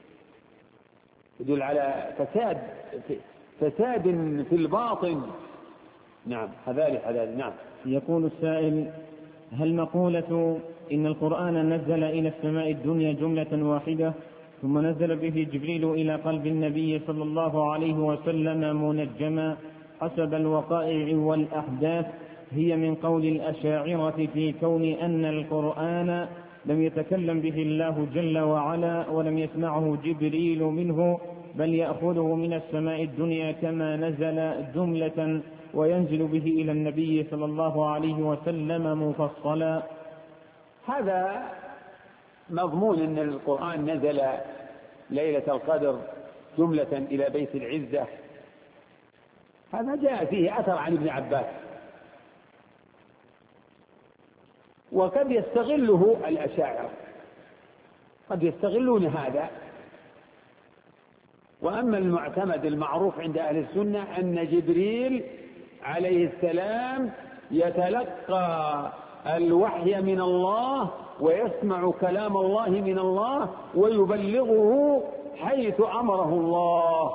يدل على فساد في الباطن. نعم هذا نعم. يقول السائل: هل مقولة إن القرآن نزل إلى السماء الدنيا جملة واحدة ثم نزل به جبريل إلى قلب النبي صلى الله عليه وسلم منجما حسب الوقائع والأحداث هي من قول الأشاعرة في كون أن القرآن لم يتكلم به الله جل وعلا ولم يسمعه جبريل منه، بل يأخذه من السماء الدنيا كما نزل جملة وينزل به إلى النبي صلى الله عليه وسلم مفصلا؟ هذا مضمون أن القرآن نزل ليلة القدر جملة إلى بيت العزة، هذا جاء فيه أثر عن ابن عباس، وقد يستغله الأشاعرة، قد يستغلون هذا. وأما المعتمد المعروف عند أهل السنة أن جبريل عليه السلام يتلقى الوحي من الله ويسمع كلام الله من الله ويبلغه حيث أمره الله،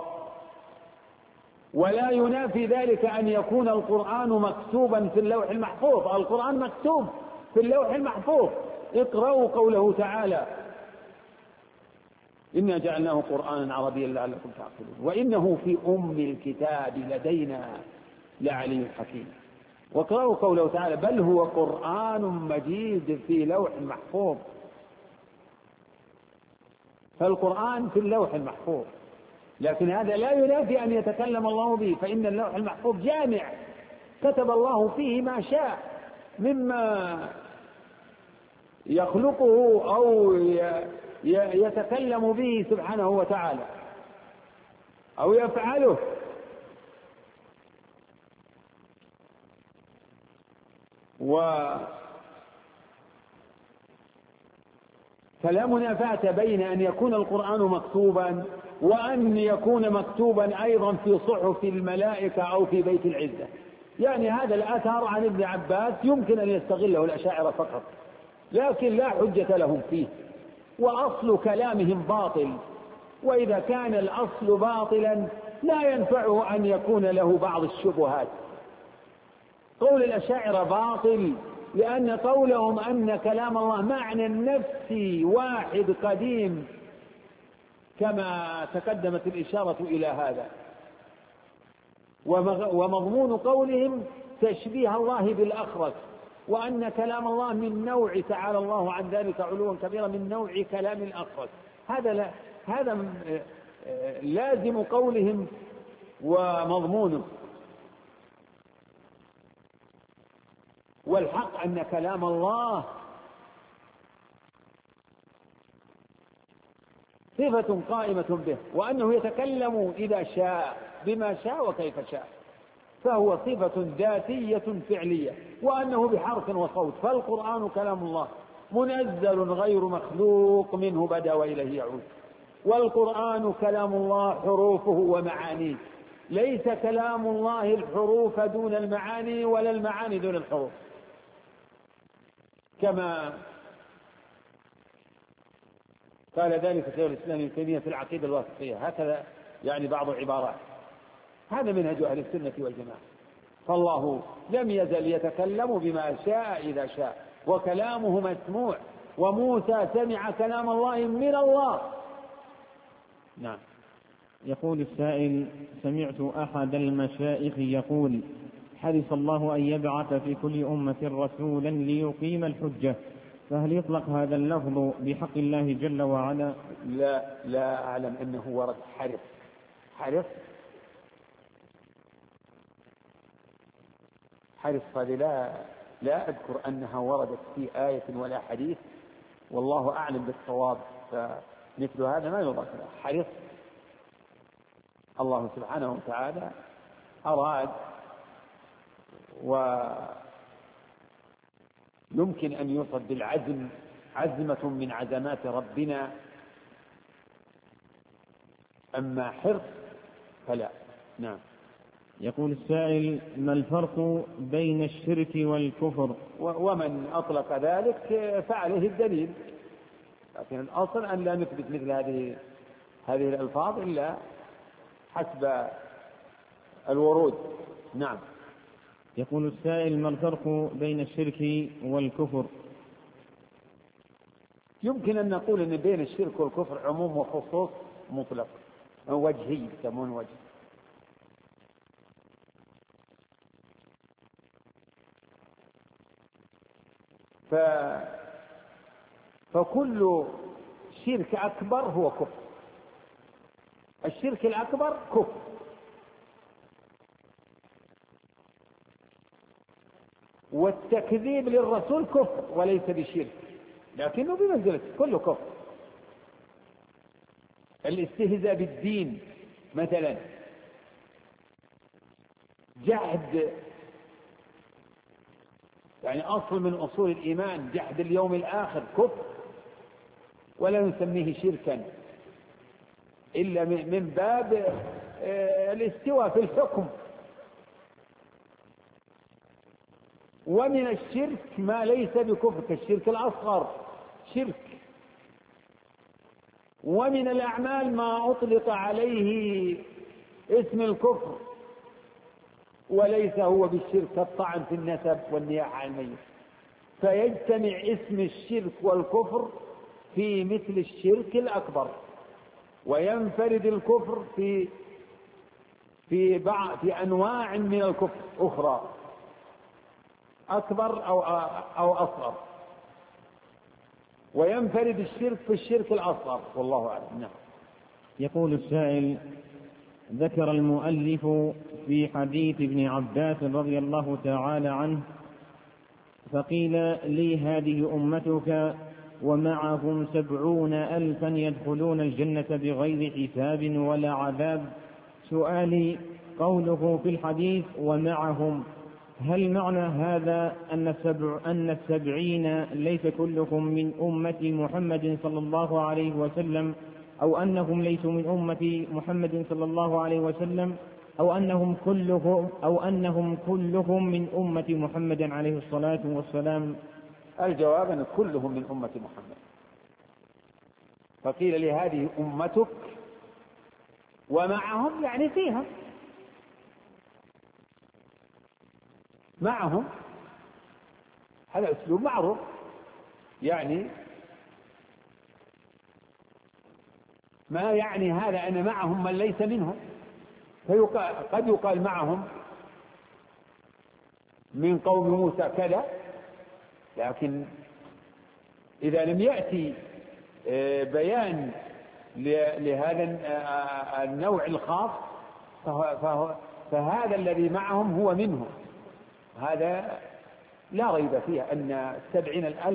ولا ينافي ذلك أن يكون القرآن مكتوبا في اللوح المحفوظ. القرآن مكتوب في اللوح المحفوظ، اقرأوا قوله تعالى: إنا جعلناه قرآنا عربيا لعلكم تعقلون وإنه في أم الكتاب لدينا لعلي حكيم. واقرأوا قوله تعالى: بل هو قرآن مجيد في لوح محفوظ. فالقرآن في اللوح المحفوظ، لكن هذا لا ينافي أن يتكلم الله به، فإن اللوح المحفوظ جامع كتب الله فيه ما شاء مما يخلقه أو يتكلم به سبحانه وتعالى أو يفعله. فلا منافاة بين أن يكون القرآن مكتوبا وأن يكون مكتوبا أيضا في صحف الملائكة أو في بيت العزة. يعني هذا الأثر عن ابن عباس يمكن أن يستغله الأشاعرة فقط، لكن لا حجة لهم فيه، وأصل كلامهم باطل، وإذا كان الأصل باطلا لا ينفعه أن يكون له بعض الشبهات. قول الأشاعرة باطل لأن قولهم أن كلام الله معنى النفسي واحد قديم، كما تقدمت الإشارة إلى هذا، ومضمون قولهم تشبيه الله بالأخرس، وأن كلام الله من نوع تعالى الله عن ذلك علوا كبيرا من نوع كلام الأخرس. هذا لازم قولهم ومضمونه. والحق أن كلام الله صفة قائمة به، وأنه يتكلم إذا شاء بما شاء وكيف شاء. فهو صفة ذاتية فعلية، وأنه بحرف وصوت. فالقرآن كلام الله منزل غير مخلوق، منه بدأ وإليه يعود. والقرآن كلام الله حروفه ومعانيه، ليس كلام الله الحروف دون المعاني ولا المعاني دون الحروف، كما قال ذلك شيخ الإسلام ابن تيمية في العقيدة الواسطية. هكذا يعني بعض العبارات. هذا منهج أهل السنة والجماعة. فالله لم يزل يتكلم بما شاء إذا شاء، وكلامه مسموع، وموسى سمع كلام الله من الله. نعم. يقول السائل: سمعت أحد المشايخ يقول: حرص الله أن يبعث في كل أمة رسولا ليقيم الحجة، فهل يطلق هذا اللفظ بحق الله جل وعلا؟ لا أعلم أنه ورد حرص هذه لا أذكر أنها وردت في آية ولا حديث، والله أعلم بالصواب. فمثل هذا ما يضاف له حرص. الله سبحانه وتعالى أراد، ويمكن أن يوصف بالعزم، عزمة من عزمات ربنا. أما حرص فلا. نعم. يقول السائل: ما الفرق بين الشرك والكفر؟ ومن أطلق ذلك فعليه الدليل، لكن الأصل أن لا نثبت مثل هذه الألفاظ إلا حسب الورود. نعم. يقول السائل: ما الفرق بين الشرك والكفر؟ يمكن أن نقول أن بين الشرك والكفر عموم وخصوص مطلق، وجهي يسمون وجه. فكل شرك أكبر هو كفر. الشرك الأكبر كفر، والتكذيب للرسول كفر وليس بشرك، لكنه بمنزلة كله كفر. الاستهزاء بالدين مثلا، جحد، يعني أصل من أصول الإيمان جحد اليوم الآخر كفر، ولا نسميه شركا إلا من باب الاستواء في الحكم. ومن الشرك ما ليس بكفر كالشرك الأصغر شرك. ومن الأعمال ما أطلق عليه اسم الكفر وليس هو بالشرك، كالطعن في النسب والنياحة عن الميت. فيجتمع اسم الشرك والكفر في مثل الشرك الأكبر، وينفرد الكفر في أنواع من الكفر أخرى أكبر أو أصغر، وينفرد الشرك في الشرك الأصغر، والله أعلم. نعم. يقول السائل: ذكر المؤلف في حديث ابن عباس رضي الله تعالى عنه: فقيل لي هذه أمتك ومعهم 70,000 يدخلون الجنة بغير حساب ولا عذاب. سؤالي: قوله في الحديث ومعهم، هل معنى هذا أن 70 ليس كلهم من أمة محمد صلى الله عليه وسلم، أو أنهم ليسوا من أمة محمد صلى الله عليه وسلم، أو أنهم كلهم من أمة محمد عليه الصلاة والسلام؟ الجواب أن كلهم من أمة محمد. فقيل لي هذه أمتك ومعهم، يعني فيها، معهم، هذا أسلوب معروف، يعني ما يعني هذا أن معهم من ليس منهم. قد يقال معهم من قوم موسى كذا، لكن إذا لم يأتي بيان لهذا النوع الخاص فهذا الذي معهم هو منهم. هذا لا ريب فيه أن 70,000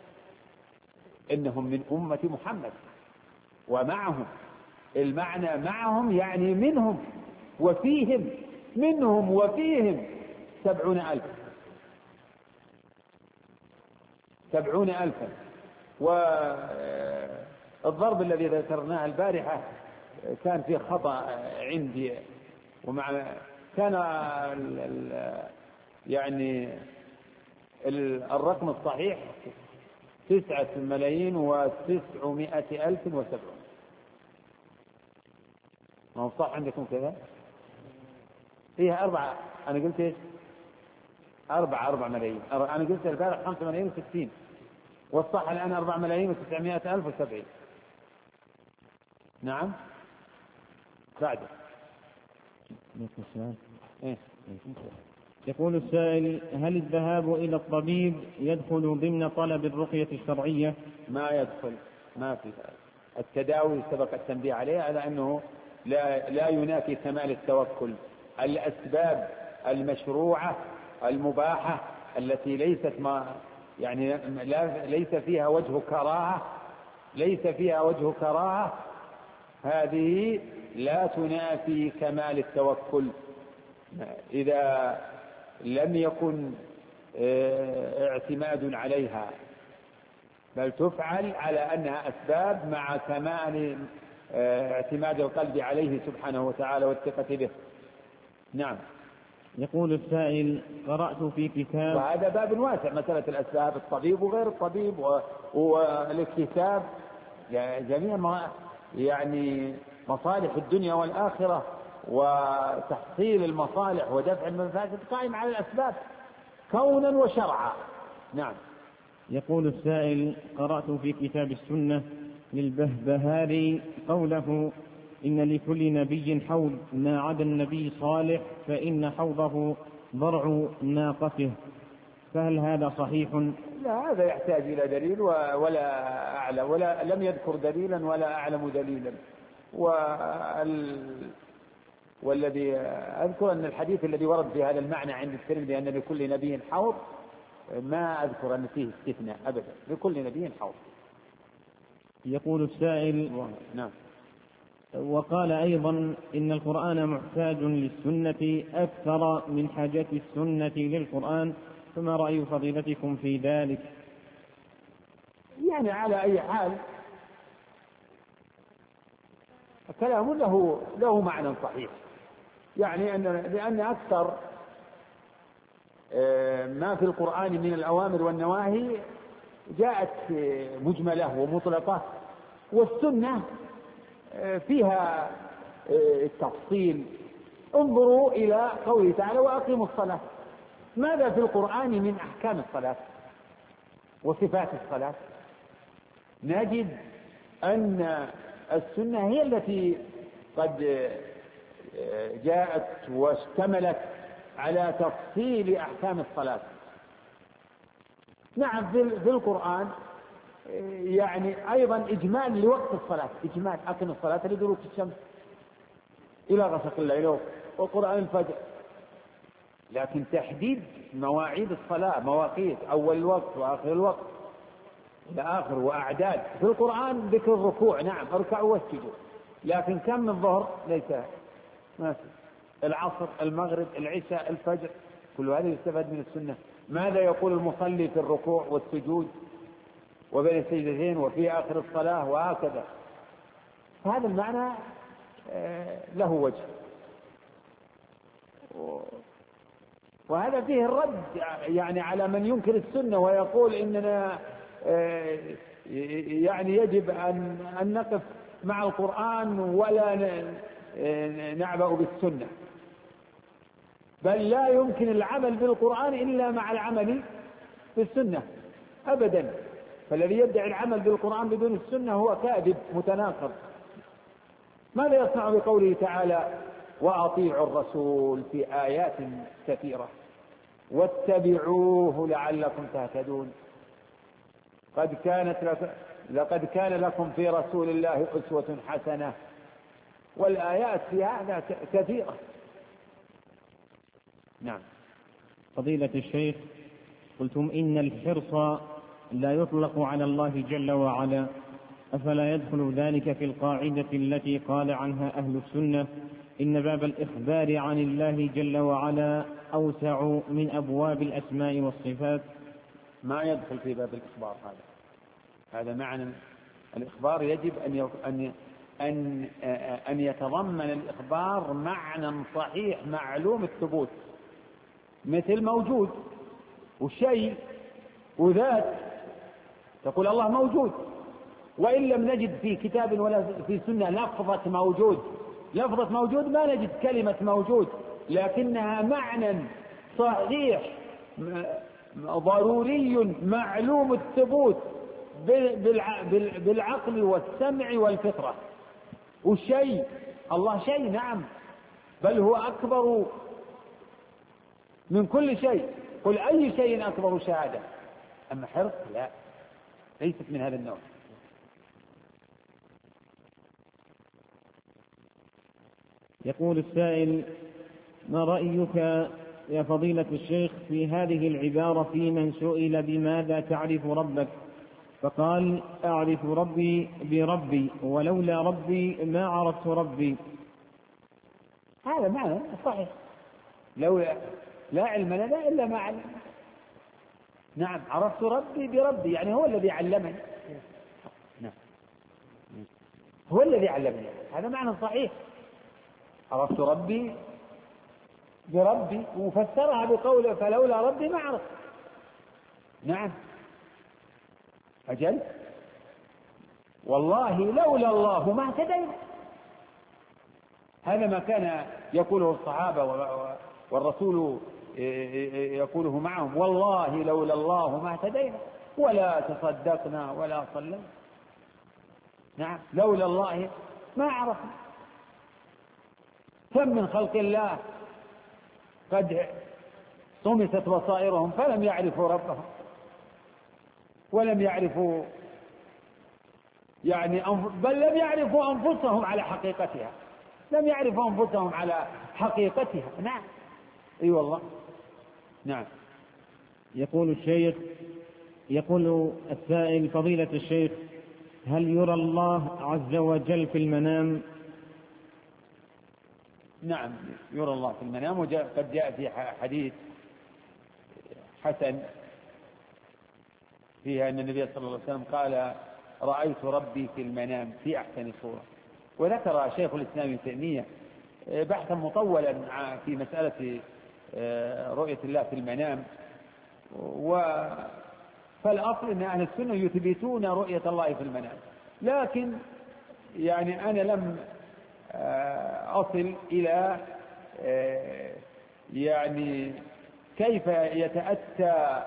إنهم من أمة محمد. ومعهم، المعنى معهم يعني منهم وفيهم، منهم وفيهم 70,000. 70,000. والضرب الذي ذكرناه البارحة كان فيه خطأ عندي، ومع كان يعني الرقم الصحيح 9,900,070. ما هو صح عندكم كذا؟ فيها 4. أنا قلت إيش؟ 4 ملايين. أنا قلت البارح 5,060,000، والصح الآن 4,900,070. نعم. بعده. إيه؟ يقول السائل: هل الذهاب إلى الطبيب يدخل ضمن طلب الرقية الشرعية؟ ما يدخل، ما في التداوي سبق التنبيه عليه على أنه لا ينافي كمال التوكل. الأسباب المشروعة المباحة التي ليست يعني ليس فيها وجه كراهة، هذه لا تنافي كمال التوكل إذا لم يكن اعتماد عليها، بل تفعل على أنها أسباب مع كمال اعتماد القلب عليه سبحانه وتعالى والثقة به. نعم. يقول السائل: قرأت في كتاب، وهذا باب واسع، مسألة الأسباب، الطبيب وغير الطبيب والاكتساب، جميع يعني مصالح الدنيا والآخرة وتحصيل المصالح ودفع المفاسد قائم على الأسباب كونا وشرعا. نعم. يقول السائل: قرأت في كتاب السنة للبهبهاري قوله: إن لكل نبي حوض ما عدا النبي صالح فإن حوضه ضرع ناقته، فهل هذا صحيح؟ لا، هذا يحتاج إلى دليل ولا أعلم، ولا لم يذكر دليلا ولا أعلم دليلا. والذي أذكر أن الحديث الذي ورد بهذا المعنى عند الترمذي أن لكل نبي حوض، ما أذكر أن فيه استثناء أبدا، لكل نبي حوض. يقول السائل: نعم. وقال أيضا إن القرآن محتاج للسنة أكثر من حاجة السنة للقرآن، فما رأي فضيلتكم في ذلك؟ يعني على أي حال كلام له معنى صحيح، يعني لأن أكثر ما في القرآن من الأوامر والنواهي جاءت مجملة ومطلقة، والسنة فيها التفصيل. انظروا إلى قوله تعالى: وأقيموا الصلاة. ماذا في القرآن من أحكام الصلاة وصفات الصلاة؟ نجد أن السنة هي التي قد جاءت واشتملت على تفصيل أحكام الصلاة. نعم، في القرآن يعني أيضا إجمال لوقت الصلاة، إجمال: أقم الصلاة لدلوك الشمس إلى غسق الليل وقرآن الفجر. لكن تحديد مواعيد الصلاة، مواقيت، أول الوقت وآخر الوقت إلى آخر، وأعداد. في القرآن ذكر الركوع، نعم، اركعوا واسجدوا، لكن كم من الظهر ليس، ما في. العصر، المغرب، العشاء، الفجر، كل هذا يستفاد من السنة. ماذا يقول المصلي في الركوع والسجود وبين السجدتين وفي آخر الصلاة، وهكذا. هذا المعنى له وجه، وهذا فيه الرد يعني على من ينكر السنة ويقول إننا يعني يجب أن نقف مع القرآن ولا نعبأ بالسنة، بل لا يمكن العمل بالقرآن إلا مع العمل بالسنة أبدا. فالذي يدعي العمل بالقرآن بدون السنة هو كاذب متناقض. ماذا يصنع بقوله تعالى: وأطيعوا الرسول في آيات كثيرة واتبعوه لعلكم تهتدون، لقد كان لكم في رسول الله أسوة حسنة. والآيات في هذا كثيرة. نعم. فضيلة الشيخ، قلتم إن الحرص لا يطلق على الله جل وعلا، أفلا يدخل ذلك في القاعدة التي قال عنها أهل السنة: إن باب الإخبار عن الله جل وعلا أوسع من أبواب الأسماء والصفات. ما يدخل في باب الإخبار هذا معنى الإخبار. يجب أن يتضمن الإخبار معنى صحيح معلوم الثبوت، مثل موجود وشيء وذات. تقول الله موجود، وإن لم نجد في كتاب ولا في سنة لفظة موجود. لفظة موجود ما نجد كلمة موجود، لكنها معنى صحيح ضروري معلوم الثبوت بالعقل والسمع والفطرة. والشيء، الله شيء نعم، بل هو أكبر من كل شيء. قل أي شيء أكبر شهادة. أما حرص لا، ليست من هذا النوع. يقول السائل: ما رأيك يا فضيلة الشيخ في هذه العبارة في من سئل بماذا تعرف ربك فقال: أعرف ربي بربي، ولولا ربي ما عرفت ربي. هذا معنى صحيح، لولا لا علم لنا إلا ما علم. نعم، عرفت ربي بربي، يعني هو الذي علمني. نعم، هو الذي علمني، هذا معنى صحيح. عرفت ربي بربي، وفسرها بقوله فلولا ربي ما عرفت. نعم أجل، والله لولا الله ما اهتدينا. هذا ما كان يقوله الصحابة والرسول يقوله معهم: والله لولا الله ما اهتدينا ولا تصدقنا ولا صلينا. نعم، لولا الله ما عرفنا. كم من خلق الله قد طمست بصائرهم فلم يعرفوا ربهم، ولم يعرفوا بل لم يعرفوا أنفسهم على حقيقتها. لم يعرفوا أنفسهم على حقيقتها. نعم، أي والله. نعم. يقول السائل: فضيلة الشيخ، هل يرى الله عز وجل في المنام؟ نعم، يرى الله في المنام، وقد جاء في حديث حسن فيها أن النبي صلى الله عليه وسلم قال: رأيت ربي في المنام في أحسن صورة. وذكر شيخ الإسلام ابن تيمية بحثا مطولا في مسألة رؤية الله في المنام. فالأصل أن أهل السنة يثبتون رؤية الله في المنام، لكن أنا لم أصل إلى كيف يتأتى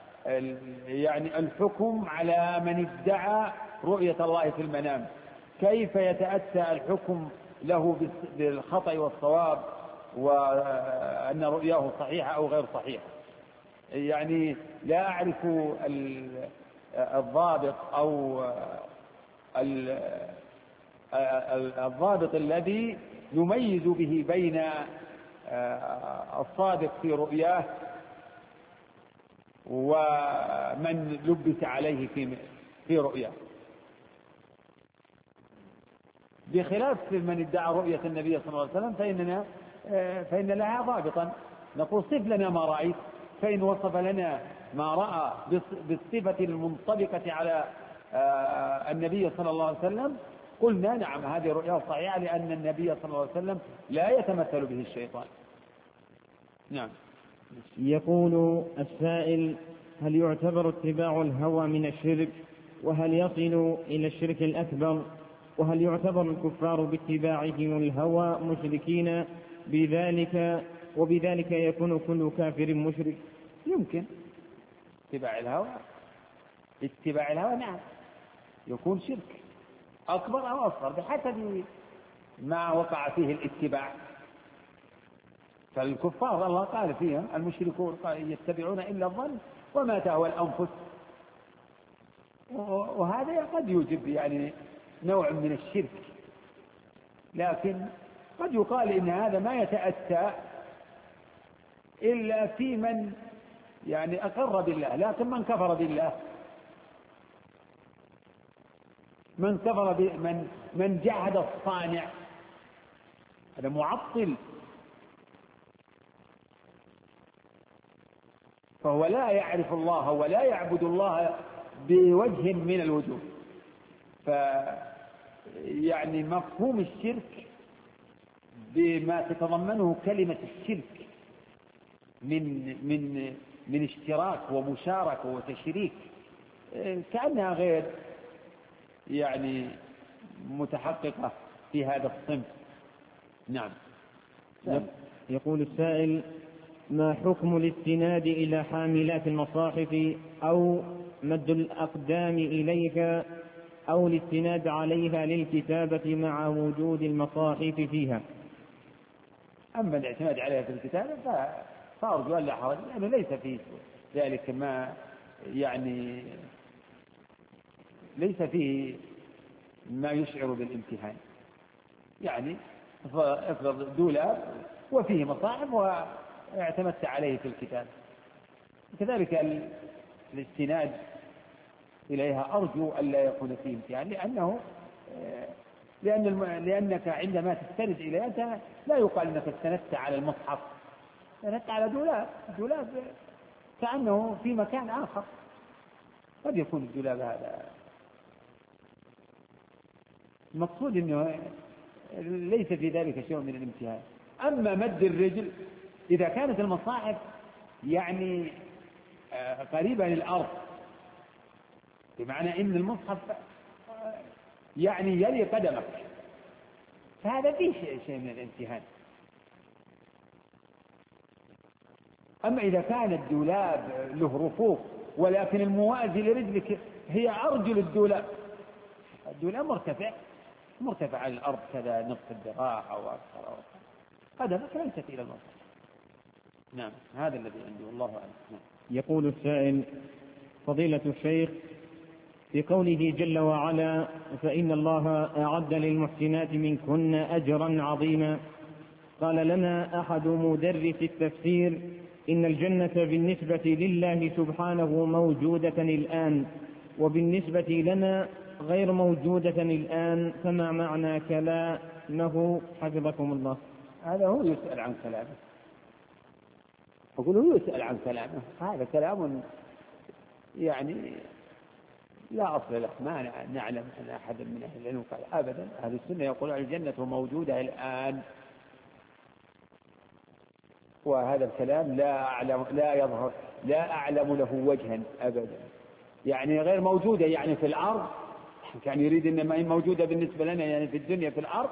الحكم على من ادعى رؤية الله في المنام، كيف يتأتى الحكم له بالخطأ والصواب، وأن رؤياه صحيحة أو غير صحيحة. لا أعرف الضابط أو الضابط الذي يميز به بين الصادق في رؤياه ومن لبس عليه في رؤياه، بخلاف من ادعى رؤية النبي صلى الله عليه وسلم فإن لها ضابطا. نقول: صف لنا ما رأيت، فإن وصف لنا ما رأى بالصفة المنطبقة على النبي صلى الله عليه وسلم قلنا: نعم، هذه رؤيا صحيحة، لأن النبي صلى الله عليه وسلم لا يتمثل به الشيطان. نعم. يقول السائل: هل يعتبر اتباع الهوى من الشرك؟ وهل يصل إلى الشرك الأكبر؟ وهل يعتبر الكفار باتباعهم الهوى مشركين وبذلك يكون كل كافر مشرك؟ يمكن اتباع الهوى نعم يكون شرك أكبر أو أصغر بحسب ما وقع فيه الاتباع. فالكفار الله قال فيهم: المشركون يتبعون إلا الظن وما تهوى الأنفس. وهذا قد يوجب نوع من الشرك، لكن قد يقال إن هذا ما يتأتى إلا في من أقر بالله. لكن من كفر بالله، من جحد الصانع، هذا معطل، فهو لا يعرف الله ولا يعبد الله بوجه من الوجوه. يعني مفهوم الشرك بما تتضمنه كلمة الشرك من اشتراك ومشاركة وتشريك كأنها غير يعني متحققة في هذا الصنف. نعم. يقول السائل: ما حكم الاستناد إلى حاملات المصاحف أو مد الأقدام إليها أو الاستناد عليها للكتابة مع وجود المصاحف فيها؟ أما الاعتماد عليها في الكتابة فأرجو أن لا حرج، لأنه ليس في ذلك ما يعني ليس فيه ما يشعر بالامتهان. يعني افرض دولاب وفيه مصاحف واعتمدت عليه في الكتاب، كذلك الاستناد إليها أرجو أن لا يكون فيه امتهان، لأنك عندما تستند إليها أنت لا يقال أنك استندت على المصحف، استندت على دولاب كأنه في مكان آخر، قد يكون الدولاب هذا. المقصود أنه ليس في ذلك شيء من الامتهان. أما مد الرجل إذا كانت المصاحف يعني قريبة للأرض، بمعنى إن المصحف يعني يلي قدمك، فهذا فيه شيء من الامتهان. أما إذا كان الدولاب له رفوف ولكن الموازي لرجلك هي أرجل الدولاب مرتفع على الأرض كذا نصف الذراع أو أكثر، قدمك ليست إلى المصحف. نعم، هذا الذي عندي والله أعلم. نعم. يقول السائل: فضيلة الشيخ، في قوله جل وعلا: فإن الله أعد للمحسنات منكن أجرا عظيما، قال لنا أحد مدرس التفسير: إن الجنة بالنسبة لله سبحانه موجودة الآن، وبالنسبة لنا غير موجودة الآن، فما معنى كلامه حفظكم الله؟ هذا هو يسأل عن كلامه، أقول هو يسأل عن كلامه، هذا كلام يعني لا أصل له، ما نعلم أن أحد من أهل العلم قال أبدا أهل السنة يقولون الجنة موجودة الآن، وهذا الكلام لا أعلم له وجها أبدا. يعني غير موجودة يعني في الأرض، كان يريد أن ما هي موجودة بالنسبة لنا يعني في الدنيا في الأرض،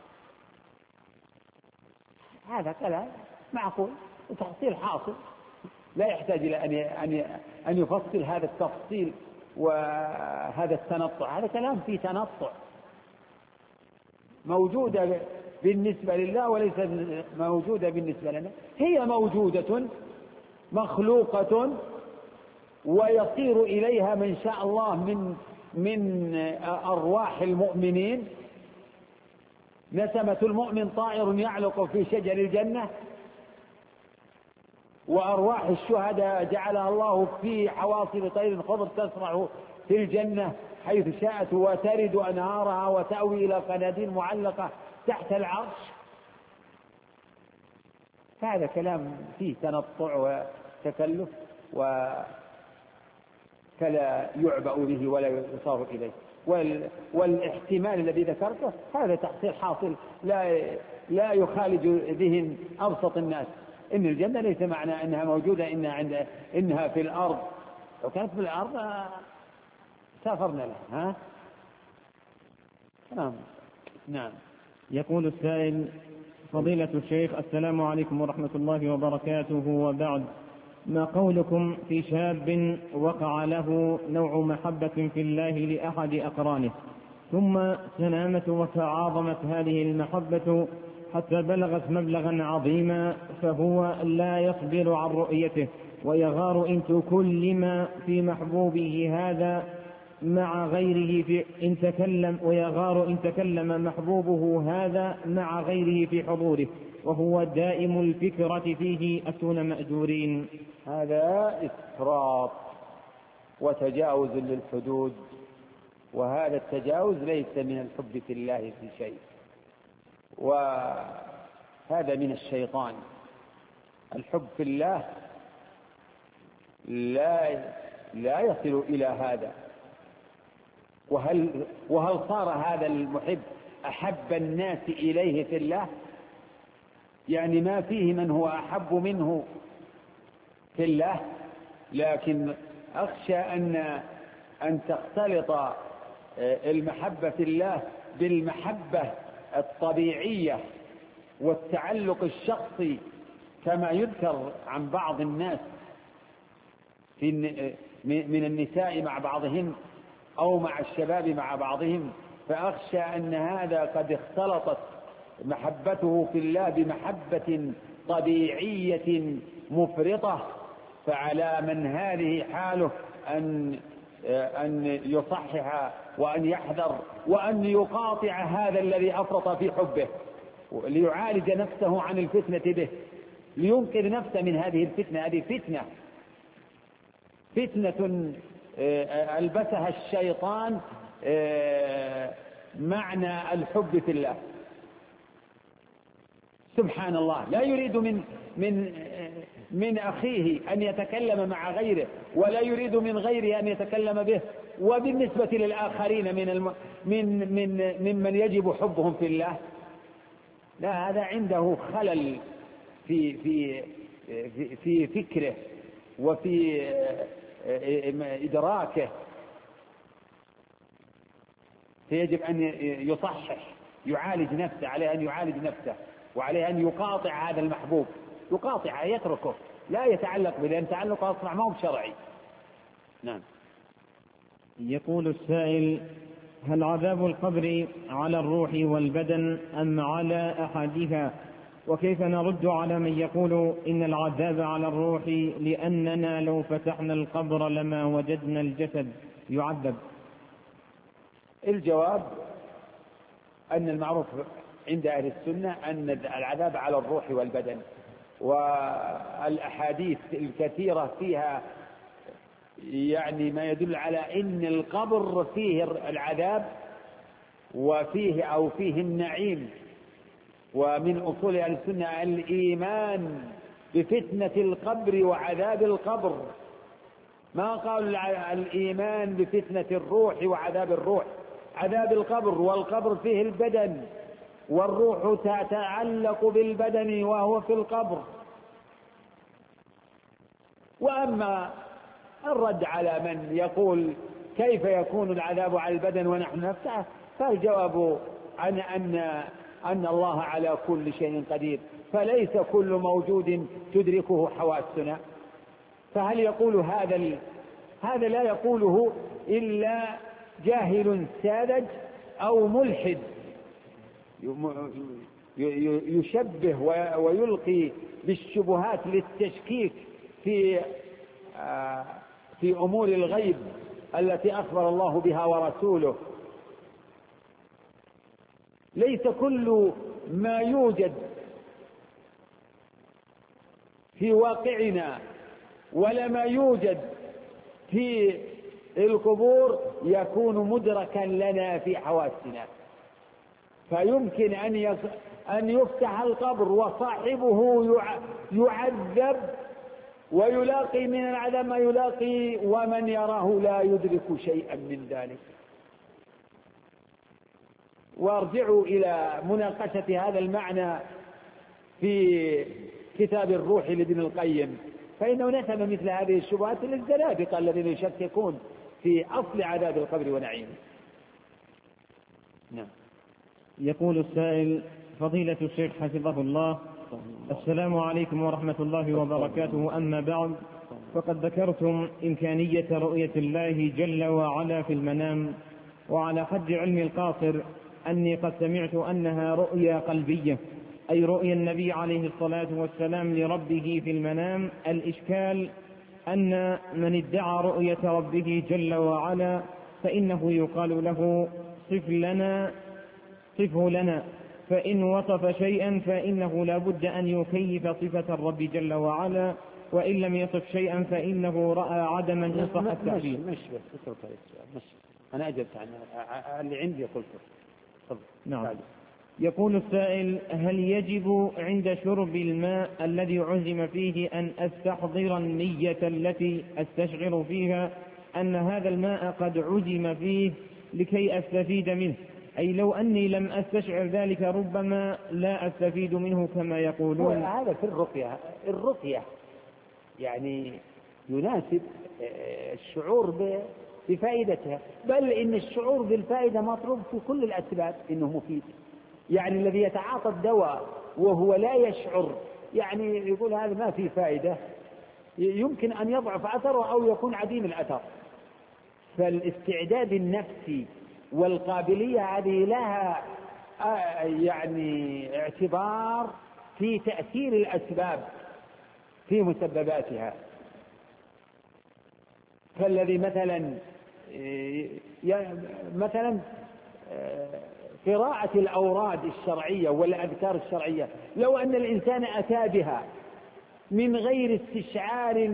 هذا كلام معقول وتحصيل حاصل، لا يحتاج إلى أن يفصل هذا التفصيل وهذا التنطع، هذا كلام فيه تنطع. موجودة بالنسبة لله وليس موجودة بالنسبة لنا، هي موجودة مخلوقة ويصير إليها من شاء الله من أرواح المؤمنين. نسمة المؤمن طائر يعلق في شجر الجنة، وأرواح الشهداء جعلها الله في حواصل طير خضر تسرع في الجنة حيث شاءت، وترد أنهارها وتأوي إلى قناديل معلقة تحت العرش. هذا كلام فيه تنطع وتكلف وكلا يعبأ به ولا يصار إليه، والاحتمال الذي ذكرته هذا تحصيل حاصل لا يخالج ذهن أبسط الناس. إن الجنة ليس معنى أنها موجودة إنها في الأرض، لو كانت في الأرض سافرنا لها. نعم. يقول السائل: فضيلة الشيخ، السلام عليكم ورحمة الله وبركاته، وبعد، ما قولكم في شاب وقع له نوع محبة في الله لأحد أقرانه، ثم تنامت وتعاظمت هذه المحبة حتى بلغت مبلغا عظيما، فهو لا يصبر عن رؤيته ويغار إن محبوبه هذا مع غيره ويغار إن تكلم محبوبه هذا مع غيره في حضوره، وهو دائم الفكرة فيه، أكون مأجورين؟ هذا إفراط وتجاوز للحدود، وهذا التجاوز ليس من الحب في الله في شيء. هذا من الشيطان. الحب في الله لا يصل إلى هذا. وهل صار هذا المحب أحب الناس إليه في الله؟ يعني ما فيه من هو أحب منه في الله، لكن أخشى أن تختلط المحبة في الله بالمحبة الطبيعية والتعلق الشخصي كما يذكر عن بعض الناس من النساء مع بعضهن أو مع الشباب مع بعضهم، فأخشى أن هذا قد اختلطت محبته في الله بمحبة طبيعية مفرطة، فعلى من هذه حاله أن يصحح وأن يحذر وأن يقاطع هذا الذي أفرط في حبه، ليعالج نفسه عن الفتنة به، لينقذ نفسه من هذه الفتنة. هذه فتنة ألبسها الشيطان معنى الحب في الله. سبحان الله، لا يريد من أخيه أن يتكلم مع غيره، ولا يريد من غيره أن يتكلم به. وبالنسبة للآخرين ممن يجب حبهم في الله، لا، هذا عنده خلل في فكره وفي إدراكه، فيجب أن يصحح، يعالج نفسه، عليه أن يعالج نفسه، وعليه أن يقاطع هذا المحبوب، يقاطع، يتركه، لا يتعلق به، لأن تعلقه أصبح ما هو شرعي. نعم. يقول السائل: هل عذاب القبر على الروح والبدن أم على أحدها؟ وكيف نرد على من يقول إن العذاب على الروح لأننا لو فتحنا القبر لما وجدنا الجسد يعذب؟ الجواب أن المعروف عند أهل السنة أن العذاب على الروح والبدن، والأحاديث الكثيرة فيها يعني ما يدل على أن القبر فيه العذاب فيه النعيم. ومن أصول أهل السنة الإيمان بفتنة القبر وعذاب القبر، ما قال الإيمان بفتنة الروح وعذاب الروح. عذاب القبر، والقبر فيه البدن، والروح تتعلق بالبدن وهو في القبر. وأما الرد على من يقول كيف يكون العذاب على البدن ونحن نفتحه، فالجواب عن أن الله على كل شيء قدير، فليس كل موجود تدركه حواسنا. فهل يقول هذا لا يقوله إلا جاهل ساذج أو ملحد يشبه ويلقي بالشبهات للتشكيك في أمور الغيب التي أخبر الله بها ورسوله. ليس كل ما يوجد في واقعنا ولا ما يوجد في القبور يكون مدركا لنا في حواسنا، فيمكن أن يفتح القبر وصاحبه يعذب ويلاقي من العذاب ما يلاقي، ومن يراه لا يدرك شيئا من ذلك. وارجعوا إلى مناقشة هذا المعنى في كتاب الروح لابن القيم، فإنه نسب مثل هذه الشبهات للزنادقة الذين يشككون في أصل عذاب القبر ونعيمه. نعم. يقول السائل: فضيلة الشيخ حفظه الله، السلام عليكم ورحمة الله وبركاته. أما بعد، فقد ذكرتم إمكانية رؤية الله جل وعلا في المنام، وعلى حد علمي القاصر أني قد سمعت أنها رؤيا قلبية، أي رؤيا النبي عليه الصلاة والسلام لربه في المنام. الإشكال أن من ادعى رؤية ربه جل وعلا فإنه يقال له صفه لنا، فإن وصف شيئا فإنه لا بد أن يكيف صفة الرب جل وعلا، وإن لم يصف شيئا فإنه رأى عدما إن صح التعبير. مش أنا أجبت عن اللي عندي قلته. نعم. يقول السائل: هل يجب عند شرب الماء الذي عزم فيه أن أستحضر النية التي أستشعر فيها أن هذا الماء قد عزم فيه لكي أستفيد منه، أي لو أني لم أستشعر ذلك ربما لا أستفيد منه كما يقولون؟ هذا في الرقية يعني يناسب الشعور بفائدتها، بل إن الشعور بالفائدة مطلوب في كل الأسباب، إنه مفيد. يعني الذي يتعاطى الدواء وهو لا يشعر، يعني يقول هذا ما فيه فائدة، يمكن أن يضعف أثره أو يكون عديم الأثر. فالاستعداد النفسي والقابلية هذه لها يعني اعتبار في تأثير الأسباب في مسبباتها. فالذي مثلا قراءة الأوراد الشرعية والأذكار الشرعية، لو أن الإنسان أتى بها من غير استشعار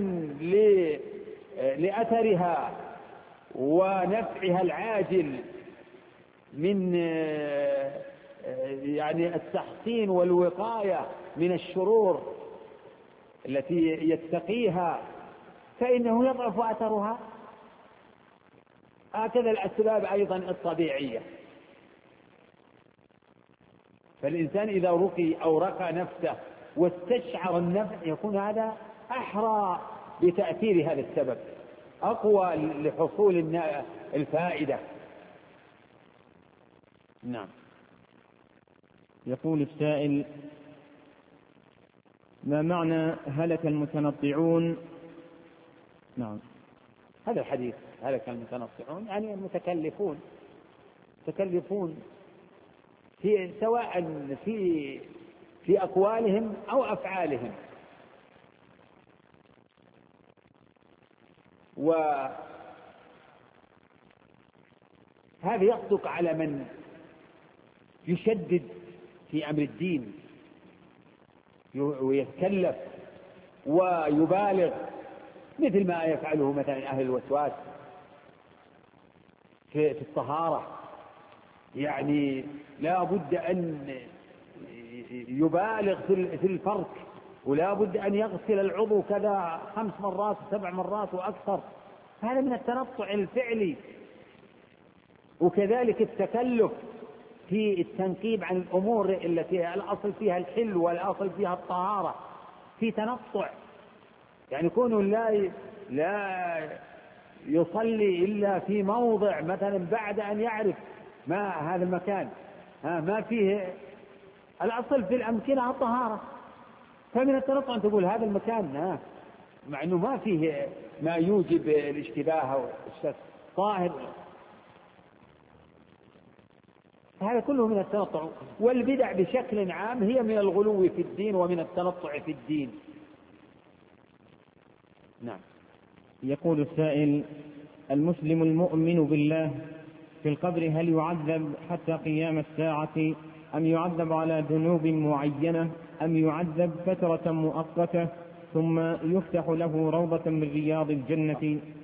لأثرها ونفعها العاجل من يعني التحصين والوقاية من الشرور التي يتقيها، فإنه يضعف أثرها. هكذا الأسباب أيضا الطبيعية. فالإنسان إذا رقي أو رقى نفسه واستشعر النفع يكون هذا أحرى بتأثير هذا السبب، أقوى لحصول الفائدة. نعم. يقول السائل: ما معنى هلك المتنطعون؟ نعم، هذا الحديث هلك المتنطعون يعني المتكلفون سواء في أقوالهم أو أفعالهم. وهذا يصدق على من يشدد في أمر الدين ويتكلف ويبالغ، مثل ما يفعله مثلا أهل الوسواس في الطهارة. يعني لا بد أن يبالغ في الفرك، ولا بد أن يغسل العضو كذا 5 مرات 7 مرات وأكثر. هذا من التنطع الفعلي. وكذلك التكلف في التنقيب عن الأمور التي الأصل فيها الحل والأصل فيها الطهارة، في تنطع. يعني كونه لا يصلي إلا في موضع مثلا بعد أن يعرف ما هذا المكان ما فيه الأصل في الأمكنة الطهارة، فمن التنطع أن تقول هذا المكان مع أنه ما فيه ما يوجب الاشتباه والشك طاهر. هذا كله من التنطع. والبدع بشكل عام هي من الغلو في الدين ومن التنطع في الدين. نعم. يقول السائل: المسلم المؤمن بالله في القبر هل يعذب حتى قيام الساعة، أم يعذب على ذنوب معينة، أم يعذب فترة مؤقتة ثم يفتح له روضة من رياض الجنة؟